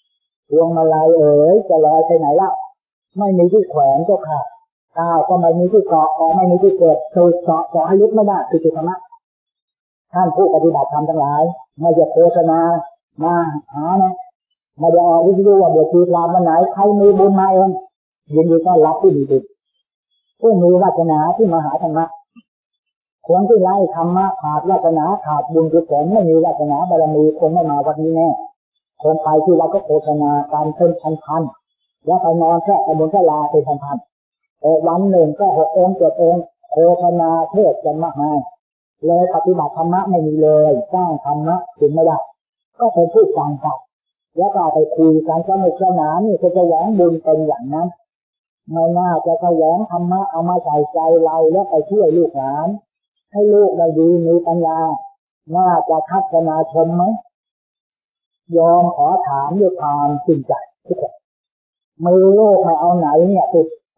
จะลอยไปไหนล่ะไม่มีที่แขวนก็ขาดก้าวก็ไม่มีที่เกาะไม่มีที่เกิดคือเกาะให้ลึกไม่ได้คือธรรมะท่านผู้ปฏิบัติธรรมทั้งหลายไม่จะโฆษณามาหานะไม่ได้ออกวิทยุว่าเดี๋ยวทีลามวันไหนใครมีบุญมาเองยินดีต้อนรับผู้มีบุญผู้มีวาสนาที่มาหาธรรมะคนที่ไร้ธรรมะขาดวาสนาขาดบุญกุศลไม่มีวาสนาบารมีคงไม่มาวันนี้แน่คนไปที่เราก็โฆษณาการเป็นพันแล้วไปนอนแค่บนศาลาเป็นพันวันหนึ่งก็6 องค์ 7 องค์โฆษณาเทศกันมากมายเลยปฏิบัติธรรมะไม่มีเลยสร้างธรรมะถึงไม่ได้ก็เป็นผู้ฟังกันแล้วก็ไปคุยกันสนุกสนานนี่จะแหวงบุญเป็นอย่างนั้นไม่น่าจะแหวงธรรมะเอามาใส่ใจเราแล้วไปช่วยลูกหลานให้ลูกได้ดีมีปัญญาน่าจะทัศนาชมไหมยอมขอถามด้วยความจริงใจทุกคนมือโลกไม่เอาไหนเนี่ยติด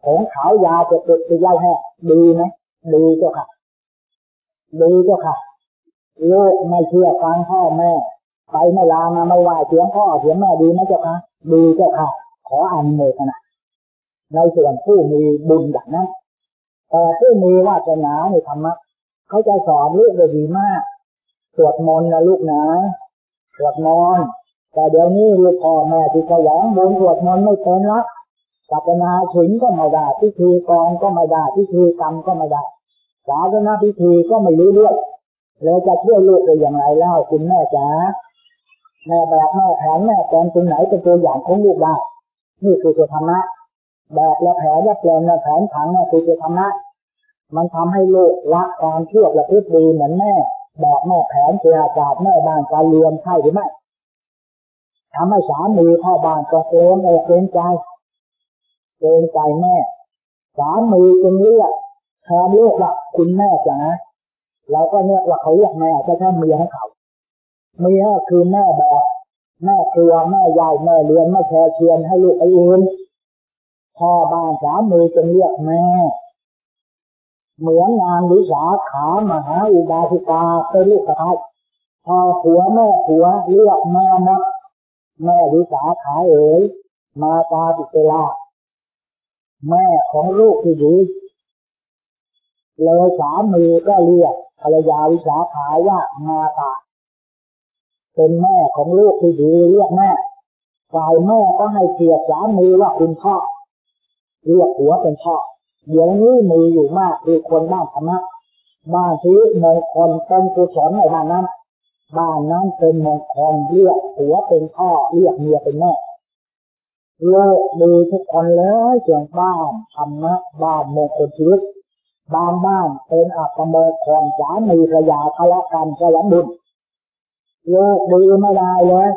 ของขาวยาจะติดไล่แห้ดีไหมดีเจ้าค่ะดีเจ้าค่ะลูกไม่เชื่อฟังพ่อแม่ไปไม่ลามาไม่ไหวเสียงพ่อเสียงแม่ดีไหมเจ้าค่ะดีเจ้าค่ะขออนุโมทนาในส่วนผู้มีบุญอย่างนั้นแต่ผู้มีวาสนาในธรรมะเขาจะสอนลูกได้ดีมากสวดมนต์นะลูกนะสวดมนต์แต่เดี๋ยวนี้ลูกพ่อแม่ที่ขยันบุญสวดมนต์ไม่เป็นละศาสนาถึงก็ไม่ได้พิธีกรก็ไม่ได้พิธีกรรมก็ไม่ได้ศาสนาพิธีก็ไม่รู้เรื่องเลยจะช่วยลูกได้อย่างไรเล่าคุณแม่จ๋าแม่แบบแม่แผนแม่แปลนตรงไหนเป็นตัวอย่างของลูกได้นี่คือธรรมะแบบและแผนและแปลนและแผนผังนี่คือธรรมะมันทำให้ลูกรักความเชื่อและพฤติดีเหมือนแม่แบบแม่แผนคืออาจารย์แม่บ้านการเรียนใช่หรือไม่ทำให้สามีพ่อบ้านก็เกรงใจแม่สามีจึงเรียกแทนลูกว่าคุณแม่จ๋าเราก็เนี่ยว่าเขาเรียกแม่จะแค่เมียให้เขาเมียคือแม่แบบแม่ครัวแม่ยายแม่เลี้ยงแม่แชร์เชียนให้ลูกไปอื่นพ่อบ้านสามีจึงเรียกแม่เหมือนนางวิสาขามหาอุบาสิกาเป็นลูกสะใภ้พอผัวแม่ผัวเรียกแม่นะแม่วิสาขาเอ๋ยมาตาปิเตลาแม่ของลูกที่ดีเลยสามีก็เรียกภรรยาวิสาขาว่ามาตาเป็นแม่ของลูกที่ดีเรียกแม่ฝ่ายแม่ก็ให้เกียรติสามีว่าคุณพ่อเรียกผัวเป็นพ่อเดี๋ยวนี้มีอยู่มากคือคนบ้านธรรมะบ้านที่มงคลเป็นกุศลในบ้านนั้นเป็นมงคลเรียกผัวเป็นพ่อเรียกเมียเป็นแม่โลกดีทุกคนเลยเสียงบ้านธรรมะบ้านมงคลชีวิตบ้านเป็นอัปมงคลสามีภรรยาทะเลาะกันก็หลังบุญโลกดีไม่ได้เลย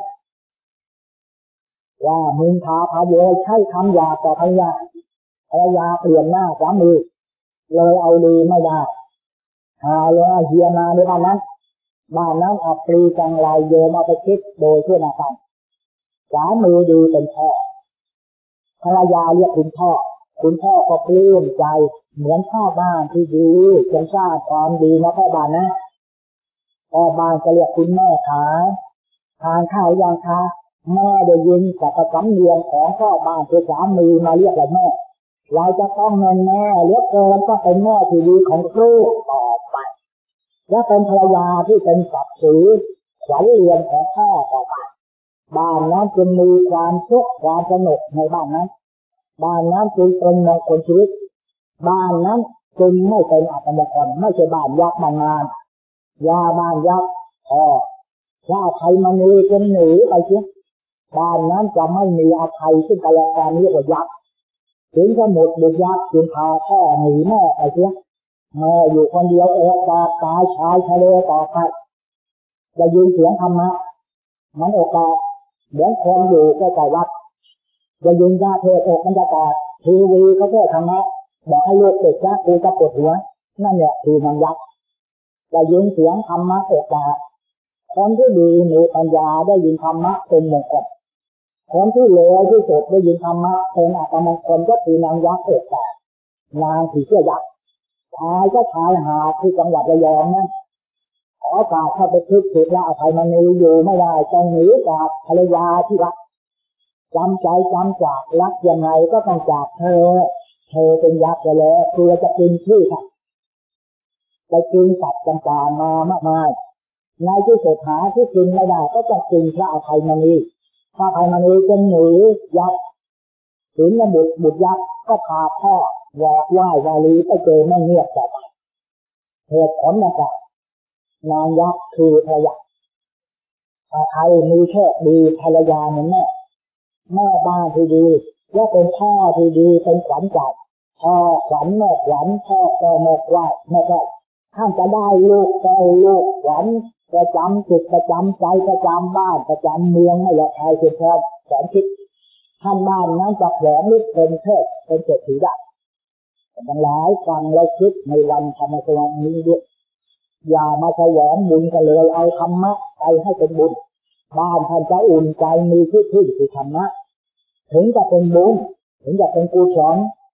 ว่ามึงพาพาเยใช้คำหยาบต่อภรรยาเปลี่ยนหน้าสามีเลยเอาดีไม่ได้หาเลยเฮียนาในบ้านนั้นอับปรีจังไรโยมเอาไปคิดโดยเพื่อนกันสามีดีเป็นพ่อภรรยาเรียกคุณพ่อก็ปลื้มใจเหมือนพ่อบ้านที่ดีจงสร้างความดีนะพ่อบ้านนะพ่อบ้านจะเรียกคุณแม่ขาทานข้าวยังคะแม่ได้ยินจากประจำเรียนของพ่อบ้านคือสามีมาเรียกเราแม่เราจะต้องเงินแม่เลือกเกินก็เป็นแม่ที่ดีของลูกต่อไปและเป็นภรรยาที่เป็นศักดิ์ศรีขวัญเรียนของพ่อต่อไปบ้านนั้นจึงมีความสุขความสนุกในบ้านนั้นจึงเป็นมงคลชีวิตบ้านนั้นจึงไม่เป็นอัปมงคลไม่ใช่บ้านยักษ์มางานบ้านยักษ์ถ้าใครมามีเป็นหนีไปเสียบ้านนั้นจะไม่มีอภัยซึ่งกันและกันเรียกว่ายักษ์ถึงจะหมดบุญยักษ์จึงพาพ่อหนีแม่ไปเสียแม่อยู่คนเดียวตายชายทะเลต่อไปจะยินเสียงธรรมะมันโอกาสเหมือนคนอยู่ใกล้ๆวัดจะยินยาเทศมันจะต่อทีวีเขาแค่ธรรมะบอกให้ลูกติดยักษ์กูจะปวดหัวนั่นแหละคือมันยักษ์จะยินเสียงธรรมะโอกาสคนที่ดีมีปัญญาได้ยินธรรมะเป็นมงคลคนที่เลวที่สุดได้ยินธรรมะเป็นอัปมงคลก็คือนางยักษ์โอกาสนางผีเสื้อยักษ์ชายก็ชายหาดที่จังหวัดระยองนั่นขอฝากเข้าไปคิดถึงว่าอภัยมณีอยู่ไม่ได้ต้องหนีจากภรรยาที่รักจำใจจำจากรักยังไงก็ต้องจากเธอเป็นยักษ์ไปแล้วคือจะกินชื่อค่ะไปกินสัตว์ต่างๆมามากมายในที่สุดหาที่กินไม่ได้ก็ต้องกินพระอภัยมณีพระอภัยมณีจึงหนียักษ์ถึงระบุยักษ์ก็พาพ่อแหวกว่าย วาลีไปเจอไม่เงียบต่อไปเหตุผลนะครับนางยักษ์คือภรรยาถ้าใครมีโชคดีภรรยาเหมือนแม่บ้านที่ดีและเป็นพ่อที่ดีเป็นขวัญใจพ่อขวัญแม่ขวัญพ่อแม่แม่ไหวแม่ก็ท่านจะได้ลูกขวัญประจำจิตประจำใจประจำบ้านประจำเมืองให้ละใครเชื่อพ่อแสนคิดท่านบ้านนั้นจะแหลมลึกเป็นเทพเป็นเศรษฐีได้ทั้งหลายฟังและคิดในวันธรรมสวรรค์นี้ด้วยอย่ามาแสวงบุญกันเลยเอาธรรมะไปให้เป็นบุญบ้านท่านจะอุ่นใจมีที่พึ่งคือธรรมะถึงจะเป็นบุญถึงจะเป็นกุศล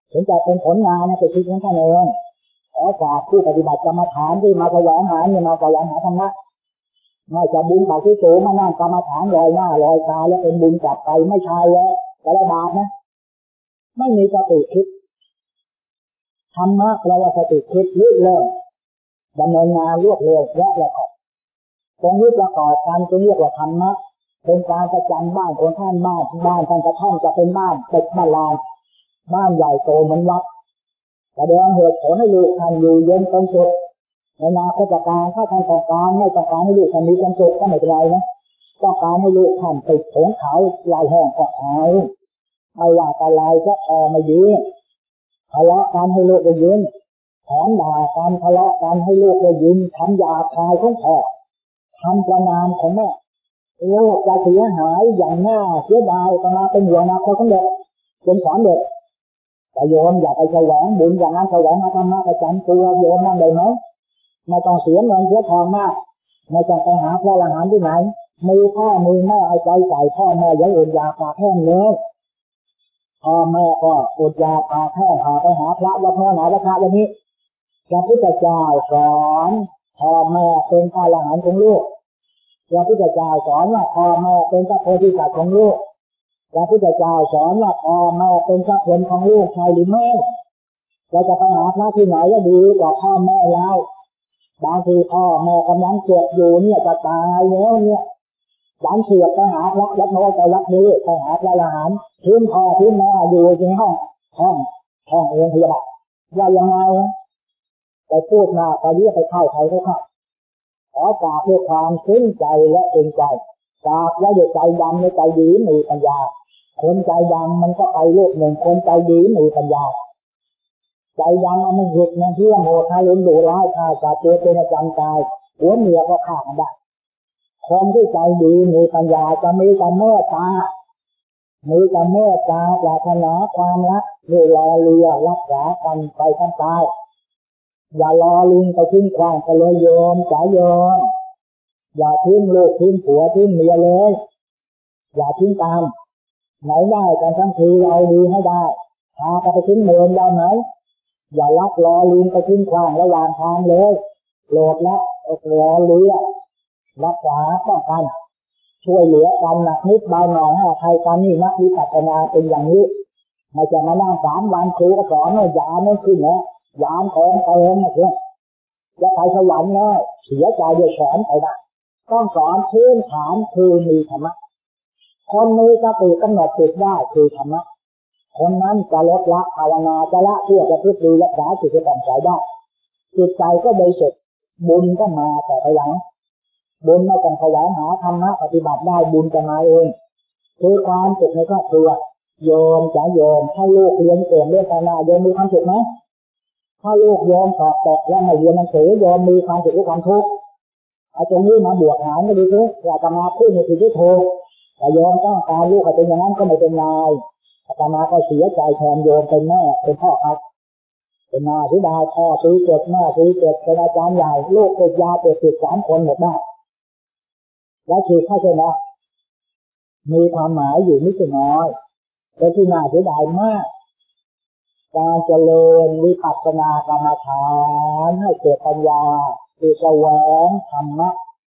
ถึงจะเป็นผลงานนะเป็นชีวิตของท่านเองขอฝากผู้ปฏิบัติกรรมฐานที่มาแสวงหาเนี่ยมาแสวงหาธรรมะไม่จะบุญปากที่สูงมานั่งกรรมฐานลอยหน้าลอยตาแล้วเป็นบุญกลับไปไม่ใช่แล้วแต่ละบาปนะไม่มีสติคิดธรรมะแปลว่าสติคิดลึกเลยดำเนินงานรวดเร็วและละเอียดตรงนี้ประกอบกันตรงเรียกว่าธรรมะเป็นการประจันบ้านคนท่านบ้านท่านกระท่อมจะเป็นบ้านตึกบ้านลายบ้านใหญ่โตเหมือนวัดแสดงเหตุผลให้ลูกท่านอยู่เย็นเป็นสุขในนาคตการถ้าท่านต้องการไม่ต้องการให้ลูกท่านมีความสุขก็ไม่เป็นไรนะต้องการให้ลูกท่านติดผงเขาลายแห้งก็เอาไม่ว่าอะไรก็ไม่ยืนทะเลาะกันให้ลูกได้ยินแถมด่ากันทะเลาะกันให้ลูกได้ยินคำหยาบคายของพ่อคำประณามของแม่ลูกจะเสียหายอย่างน่าเสียดายก็มาเป็นหัวนะคนของเด็กคนสอนเด็กแต่โยมอยากไปแสวงบุญอย่างนั้นแสวงธรรมะประจำตัวโยมนั่นได้ไหมไม่ต้องเสียเงินเสียทองมากไม่ต้องไปหาพ่อละหารที่ไหนมือพ่อมือแม่เอาใจใส่พ่อแม่ยังอดอยากปากแห้งเลยพ่อแม่ก็อดอยากปากแห้งหาไปหาพระวัดโน้นหาพระวันนี้พระพุทธเจ้าสอนพ่อแม่เป็นพ่อละหารของลูกพระพุทธเจ้าสอนว่าพ่อแม่เป็นพระโพธิสัตว์ของลูกพระพุทธเจ้าสอนว่าพ่อแม่เป็นพระผลของลูกใช่หรือไม่เราจะไปหาพระที่ไหนก็ดีกว่าพ่อแม่เราบางทีพ่อแม่กำลังเจ็บอยู่เนี่ยจะตายแล้วเนี่ยหลังเสียไปหาพระวัดโน้นไปวัดนี้ไปหาพระละหารทิ้งพ่อทิ้งแม่อยู่ในห้องเองพยาบาลว่ายังไงไปพูดมาไปเรียกไปเข้าใครก็เข้าขอฝากด้วยความซึ้งใจและเต็มใจฝากไว้ด้วยใจดำและใจดีมีปัญญาคนใจดำมันก็ไปโลกหนึ่งคนใจดีมีปัญญาใจดำมันหยุดมันเที่ยงโหดทารุณดุร้ายฆ่าสัตว์ตัวเป็นประจำตายหัวเมียก็ฆ่ากันได้คนที่ใจดีมีปัญญาจะมีแต่เมตตามีแต่เมตตาปรารถนาความรักดูแลเลียรักษากันไปทั้งตายอย่ารอลิงไปทิ้งขว้างกันเลยโยมจ๋าโยมอย่าทิ้งลูกทิ้งผัวทิ้งเมียเลยอย่าทิ้งตามไหนได้กันทั้งทีเอาดีให้ได้พาไปทิ้งเมืองได้ไหมอย่าลักรอลิงไปทิ้งขว้างระหว่างทางเลยโปรดละรอเรือรักษาป้องกันช่วยเหลือกันหนักนิดเบาหน่อยให้ใครกันนี่นักวิปัสสนาเป็นอย่างนี้ไม่จะมานั่ง3 วันครูก็สอนว่ายาไม่ขึ้นนะยามของเติมนะเพื่อนจะไปสวรรค์แน่เสียใจเดือดร้อนไปได้ต้องสอนพื้นฐานคือมีธรรมะคนมีสติกำหนดจิตได้คือธรรมะคนนั้นจะลดละภาวนาจะละเพื่อจะพึ่งดีรักษาจิตใจได้จิตใจก็บริสุทธิ์บุญก็มาแต่ไปหลังบุญไม่ต้องแสวงหาธรรมะปฏิบัติได้บุญจะมาเองคือความสุขในครอบครัวโยมจ๋าโยมถ้าลูกเรียนเก่งเรื่องการงานโยมมีความสุขไหมถ้าลูกโยมสอบตกแล้วไม่เรียนหนังสือโยมมีความสุขหรือความทุกข์เอาตรงนี้มาบวกหารก็ดีสิอยากจะมาพูดในสิ่งที่ถูกแต่โยมต้องการลูกให้เป็นอย่างนั้นก็ไม่เป็นไรอาตมาก็เสียใจแทนโยมเป็นแม่เป็นพ่อครับเป็นนาที่ดาวพ่อซื้อเกิดแม่ซื้อเกิดเป็นอาจารย์ใหญ่ลูกติดยาติด3 คนหมดได้และคือเข้าใจนะมีความหมายอยู่ไม่ใช่น้อยแต่ที่น่าเสียดายมากการเจริญวิปัสสนากรรมฐานให้เกิดปัญญาคือแสวงธรรมะ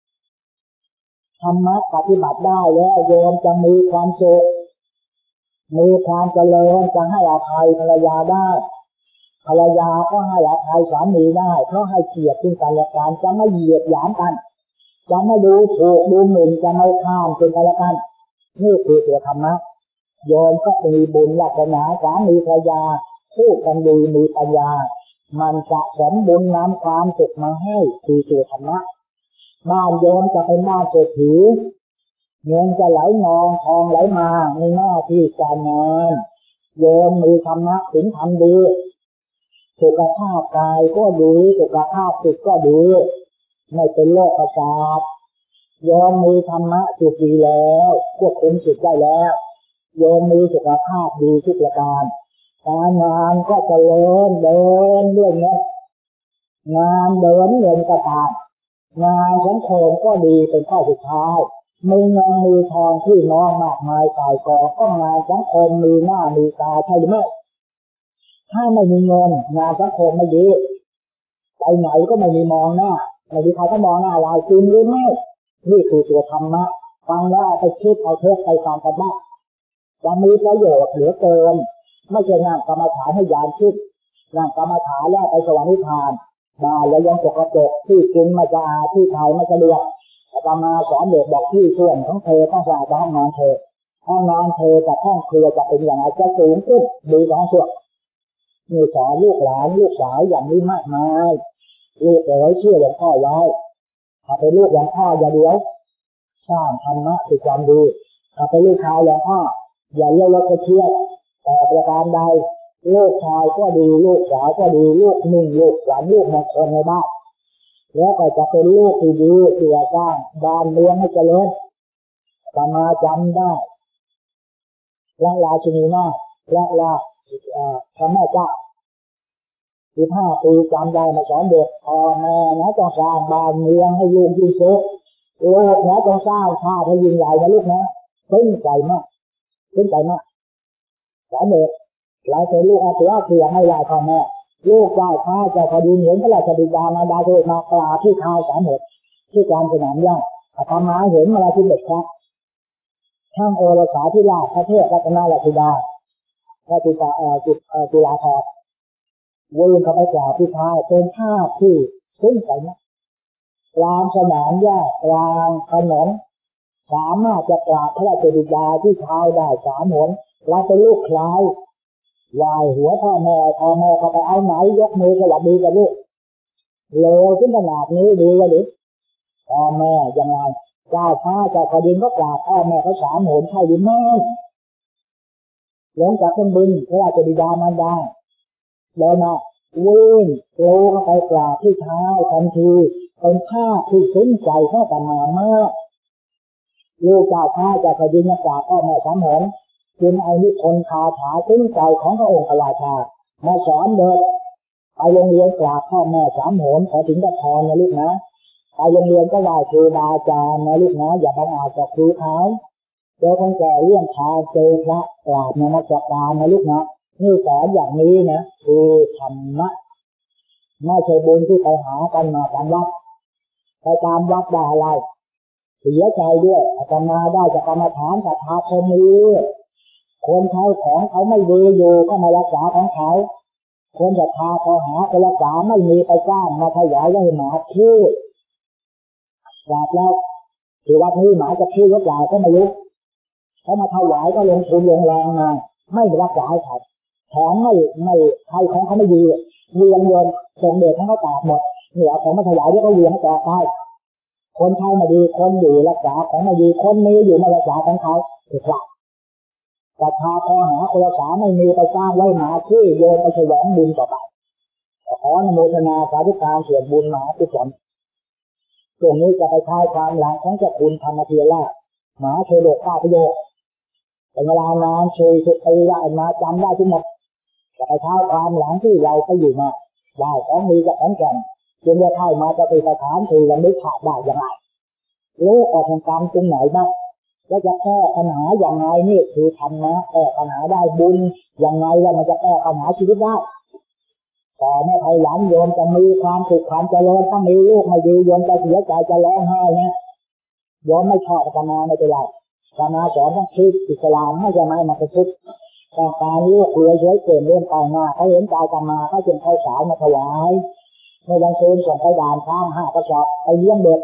ปฏิบัติได้แล้วโยมจะมีความสุขมีความเจริญจะให้อภัยภรรยาได้ภรรยาก็ให้อภัยสามีได้เพราะให้เกียรติซึ่งกันและกันจะไม่เหยียดหยามกันจะไม่ดูถูกดูหมิ่นจะไม่ข้ามซึ่งกันและกันนี่คือตัวธรรมะโยมก็มีบุญวาสนาสามีภรรยาคู่กันดีมีปัญญามันจะผลบุญนำความสุขมาให้คือตัวธรรมะบ้านโยมจะเป็นบ้านเศรษฐีเงินจะไหลนองทองไหลมาในหน้าที่การงานโยมมีธรรมะถึงทำดีสุขภาพกายก็ดีสุขภาพจิตก็ดีไม่เป็นโรคประสาทโยมมีธรรมะสุขดีแล้วควบคุมจิตได้แล้วโยมมีสุขภาพดีทุกประการการงานก็เจริญเดินเรื่องนี้งานเดินเงินก็ตามงานของโคมก็ดีเป็นข้อสุดท้ายมีเงินมีทองที่น้องมากมายกายกองก็งานของโคมมีหน้ามีตาใช่หรือไม่ถ้าไม่มีเงินงานสังคมไม่ดีไปไหนก็ไม่มีมองหน้าไม่มีใครก็มองหน้าเราจริงหรือไม่นี่คือตัวธรรมะฟังแล้วไปคิดเอาเทศไปฟังกันบ้างจะมีประโยชน์เหลือเกินไม่ใช่งานกรรมฐานให้ยานคิดงานกรรมฐานแล้วไปสวรรค์นิพพานมาแล้วยังจกกระจกที่กินมาจะอาที่ไทยมาจะเลือกอาตมาสอนเด็กบอกที่ส่วนของเธอต้องสะอาดห้องนอนเธอห้องนอนเธอกับห้องครัวจะเป็นอย่างไรจะสูงขึ้นดีกว่าห้องครัวมีสอนลูกหลานลูกสาวอย่างนี้มากมายลูกเอ๋ยเชื่อหลวงพ่อไว้ถ้าเป็นลูกหลวงพ่ออย่าเดี๋ยวสร้างธรรมะคือความดีถ้าเป็นลูกชายหลวงพ่ออย่าเลี้ยวรถเชื่อแต่ประการใดลูกชายก็ดีลูกสาวก็ดีลูกหนึ่งลูกหลานลูกมงคลในบ้านแล้วก็จะเป็นลูกที่ดีที่จะสร้างบ้านเมืองให้เจริญสมาจำได้พระราชินีนาถพระพระแม่เจ้า15 ปีจำได้มาสอนเด็กพ่อแม่นะต้องสร้างบ้านเมืองให้ยิ่งยิ่งโตลูกนะต้องสร้างชาติให้ยิ่งใหญ่นะลูกนะซึ้งใจมากซึ้งใจมากสอนเด็กเราเป็นลูกอาเสือเสียให้ยายพ่อแม่ลูกเจ้าข้าเจ้าพอดีเห็นพระราชบิดามาดาโดยมากราที่ท้ายสอนเด็กที่การสนามหญ้าอาตมาเห็นเวลาที่เด็กครับช่างโอรสาธิราชพระเทพรัตนราชสุดาพระจุฬาภรณ์วิ่งเข้าไปกราบที่ท้ายเป็นภาพที่ซึ้งใจมากกลางสนามหญ้ากลางถนนสามารถจะกราบพระราชบิดาที่เท้าได้3 หนเราเป็นลูกชายไหว้หัวพ่อแม่เขาไปเอาไหนยกมือสวัสดีกับลูกเลวขึ้นขนาดนี้ดีกว่าดิพ่อแม่ยังไงเจ้าฟ้าเจ้าแผ่นดินก็กราบพ่อแม่เขา3 หนใช่หรือไม่ลงจากเครื่องบินพระราชบิดามารดาแล้วนะวิ่งโผล่เข้าไปกราบที่เท้าทันทีเป็นภาพที่ซึ้งใจข้าตมามากลูกเจ้าฟ้าเจ้าแผ่นดินกราบพ่อแม่3 หนจึงเอานิพนธ์คาถาซึ้งใจของพระองค์พระราชามาสอนเด็กไปโรงเรียนกราบพ่อแม่3 หนขอถึงกับพรนะลูกนะไปโรงเรียนก็ไหว้ครูบาอาจารย์นะลูกนะอย่าบังอาจกับครูเขาเจอคนแก่เรื่องชาเจอพระกราบนมัสการนะลูกนะนี่สอนอย่างนี้นะคือธรรมะไม่ใช่บุญที่ไปหากันมาตามวัดไปตามวัดได้อะไรเสียใจด้วยอาตมาได้จากกรรมฐานศรัทธาคมนี้คนใช้ของเขาไม่ดีอยู่ก็มารักษาของเขาคนศรัทธาพอหาคนรักษาไม่มีไปจ้างมาถวายให้หมาขี้กราบแล้วที่วัดนี้หมาจะขี้หรือเปล่าก็ไม่รู้เขามาถวายก็ลงทุนลงแรงมาไม่รักษาให้เขาแถมไม่ใครของเขาไม่ดีเวียนเงินส่งเด็กให้เขาแตกหมดเนี่ยเอาของมาถวายที่เขาเวียนให้แตกไปคนใช้ไม่ดีคนอยู่รักษาของไม่ดีคนนี้อยู่ไม่รักษาของเขาถูกหลักศรัทธาพอหาคนรักษาไม่มีไปจ้างไว้หมาขี้โยนไปแสวงบุญต่อไปขออนุโมทนาสาธุการเสียบุญมหากุศลช่วงนี้จะไปทายความหลังของเจ้าคุณธรรมเทระมหาเทโลข้าพโยเป็นเวลานาน40 ปีได้มาจำได้ทุกหมดจะไปทายความหลังที่เราไปอยู่มาได้ของมีกับของแก่นจนจะทายมาจะติดสถานที่ระลึกขาดได้ยังไงรู้ออกแห่งกรรมตรงไหนบ้างแล้วจะแก้ปัญหาอย่างไรนี่คือธรรมะแก้ปัญหาได้บุญอย่างไรแล้วมันจะแก้ปัญหาชีวิตได้แต่เมื่อภายหลังโยมจะมีความสุขความเจริญถ้ามีลูกไม่ดีโยมจะเสียใจจะร้องไห้นะโยมไม่ชอบอาตมาไม่เป็นไรอาตมาสอนต้องคิดอิสลามไม่ใช่ไหมมันเป็นคิดต้องการลูกเรือเฉยเกินเรื่องไปหน้าเขาเห็นใจอาตมาเขาจึงเข้าสายมาถวายในวันเชิญส่งไปด่านข้าง5 กระสอบไปเลี้ยงเด็ก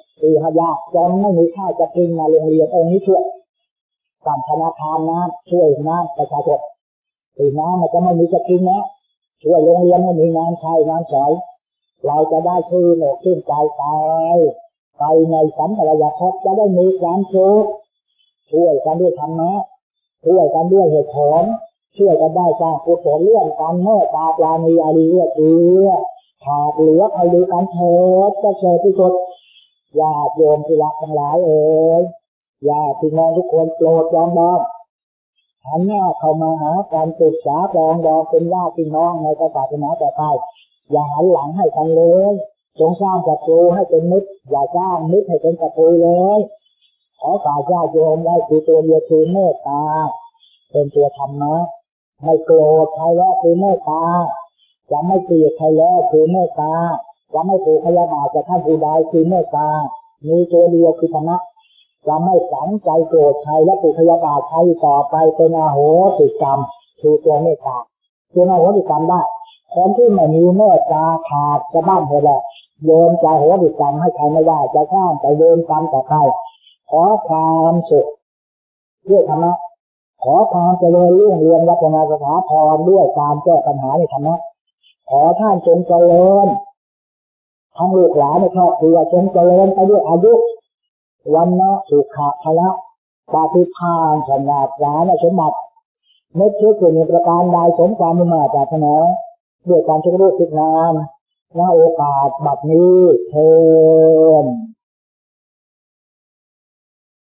4 ยากจนไม่มีข้าวจะกินมาโรงเรียนองค์นี้ช่วยสั่งธนาคารน้ำช่วยน้ำประชาชนน้ำมันจะไม่มีจะกินนะช่วยโรงเรียนให้มีงานใช้งานสอยเราจะได้ชื่อโลกชื่นใจไปในสัมภารยภพจะได้มีความสุขช่วยกันด้วยธรรมะช่วยกันด้วยเหตุผลช่วยกันได้สร้างกุศลเรื่องการเมตตาปราณีอารีเอื้อขาดเหลือใครดูกันเถิดจะเชิญที่สุดญาติโยมที่รักทั้งหลายญาติพี่น้องทุกคนโปรดยอมหันหน้าเข้ามาหาการศึกษาปรองดองเป็นญาติพี่น้องในศาสนาแต่ไปอย่าหันหลังให้กันเลยจงสร้างศัตรูให้เป็นมิตรอย่าสร้างมิตรให้เป็นศัตรูเลยขอฝากญาติโยมไว้คือตัวเดียวคือเมตตาเป็นตัวธรรมะไม่โกรธใครแล้วคือเมตตาจะไม่เกลียดใครแล้วคือเมตตาจะไม่ผูกพยาบาทกับท่านผู้ใดคือเมตตามีตัวเดียวคือธรรมะจะไม่ฝังใจโกรธใครและผูกพยาบาทใครต่อไปเป็นอโหสิกรรมคือตัวเมตตาตัวอโหสิกรรมได้คนที่ไม่มีเมตตาขาดจะบ้านเธอแหละโยนใจโหสิกรรมให้ใครไม่ได้จะข้ามไปโยนกรรมต่อใครขอความสุขด้วยธรรมะขอความเจริญรุ่งเรืองวัฒนาสถาพรด้วยการแก้ปัญหาในธรรมะขอท่านจงเจริญทั้งลูกหลานในครอบครัวจงเจริญไปด้วยอายุวันนะสุขะพละปฏิภาณชนะสารสมบัติเมื่อเชื่อถือในประการใดสมความมุ่งมั่นปรารถนาด้วยการช่วยเหลือทุกงานณโอกาสบัดนี้เทอญ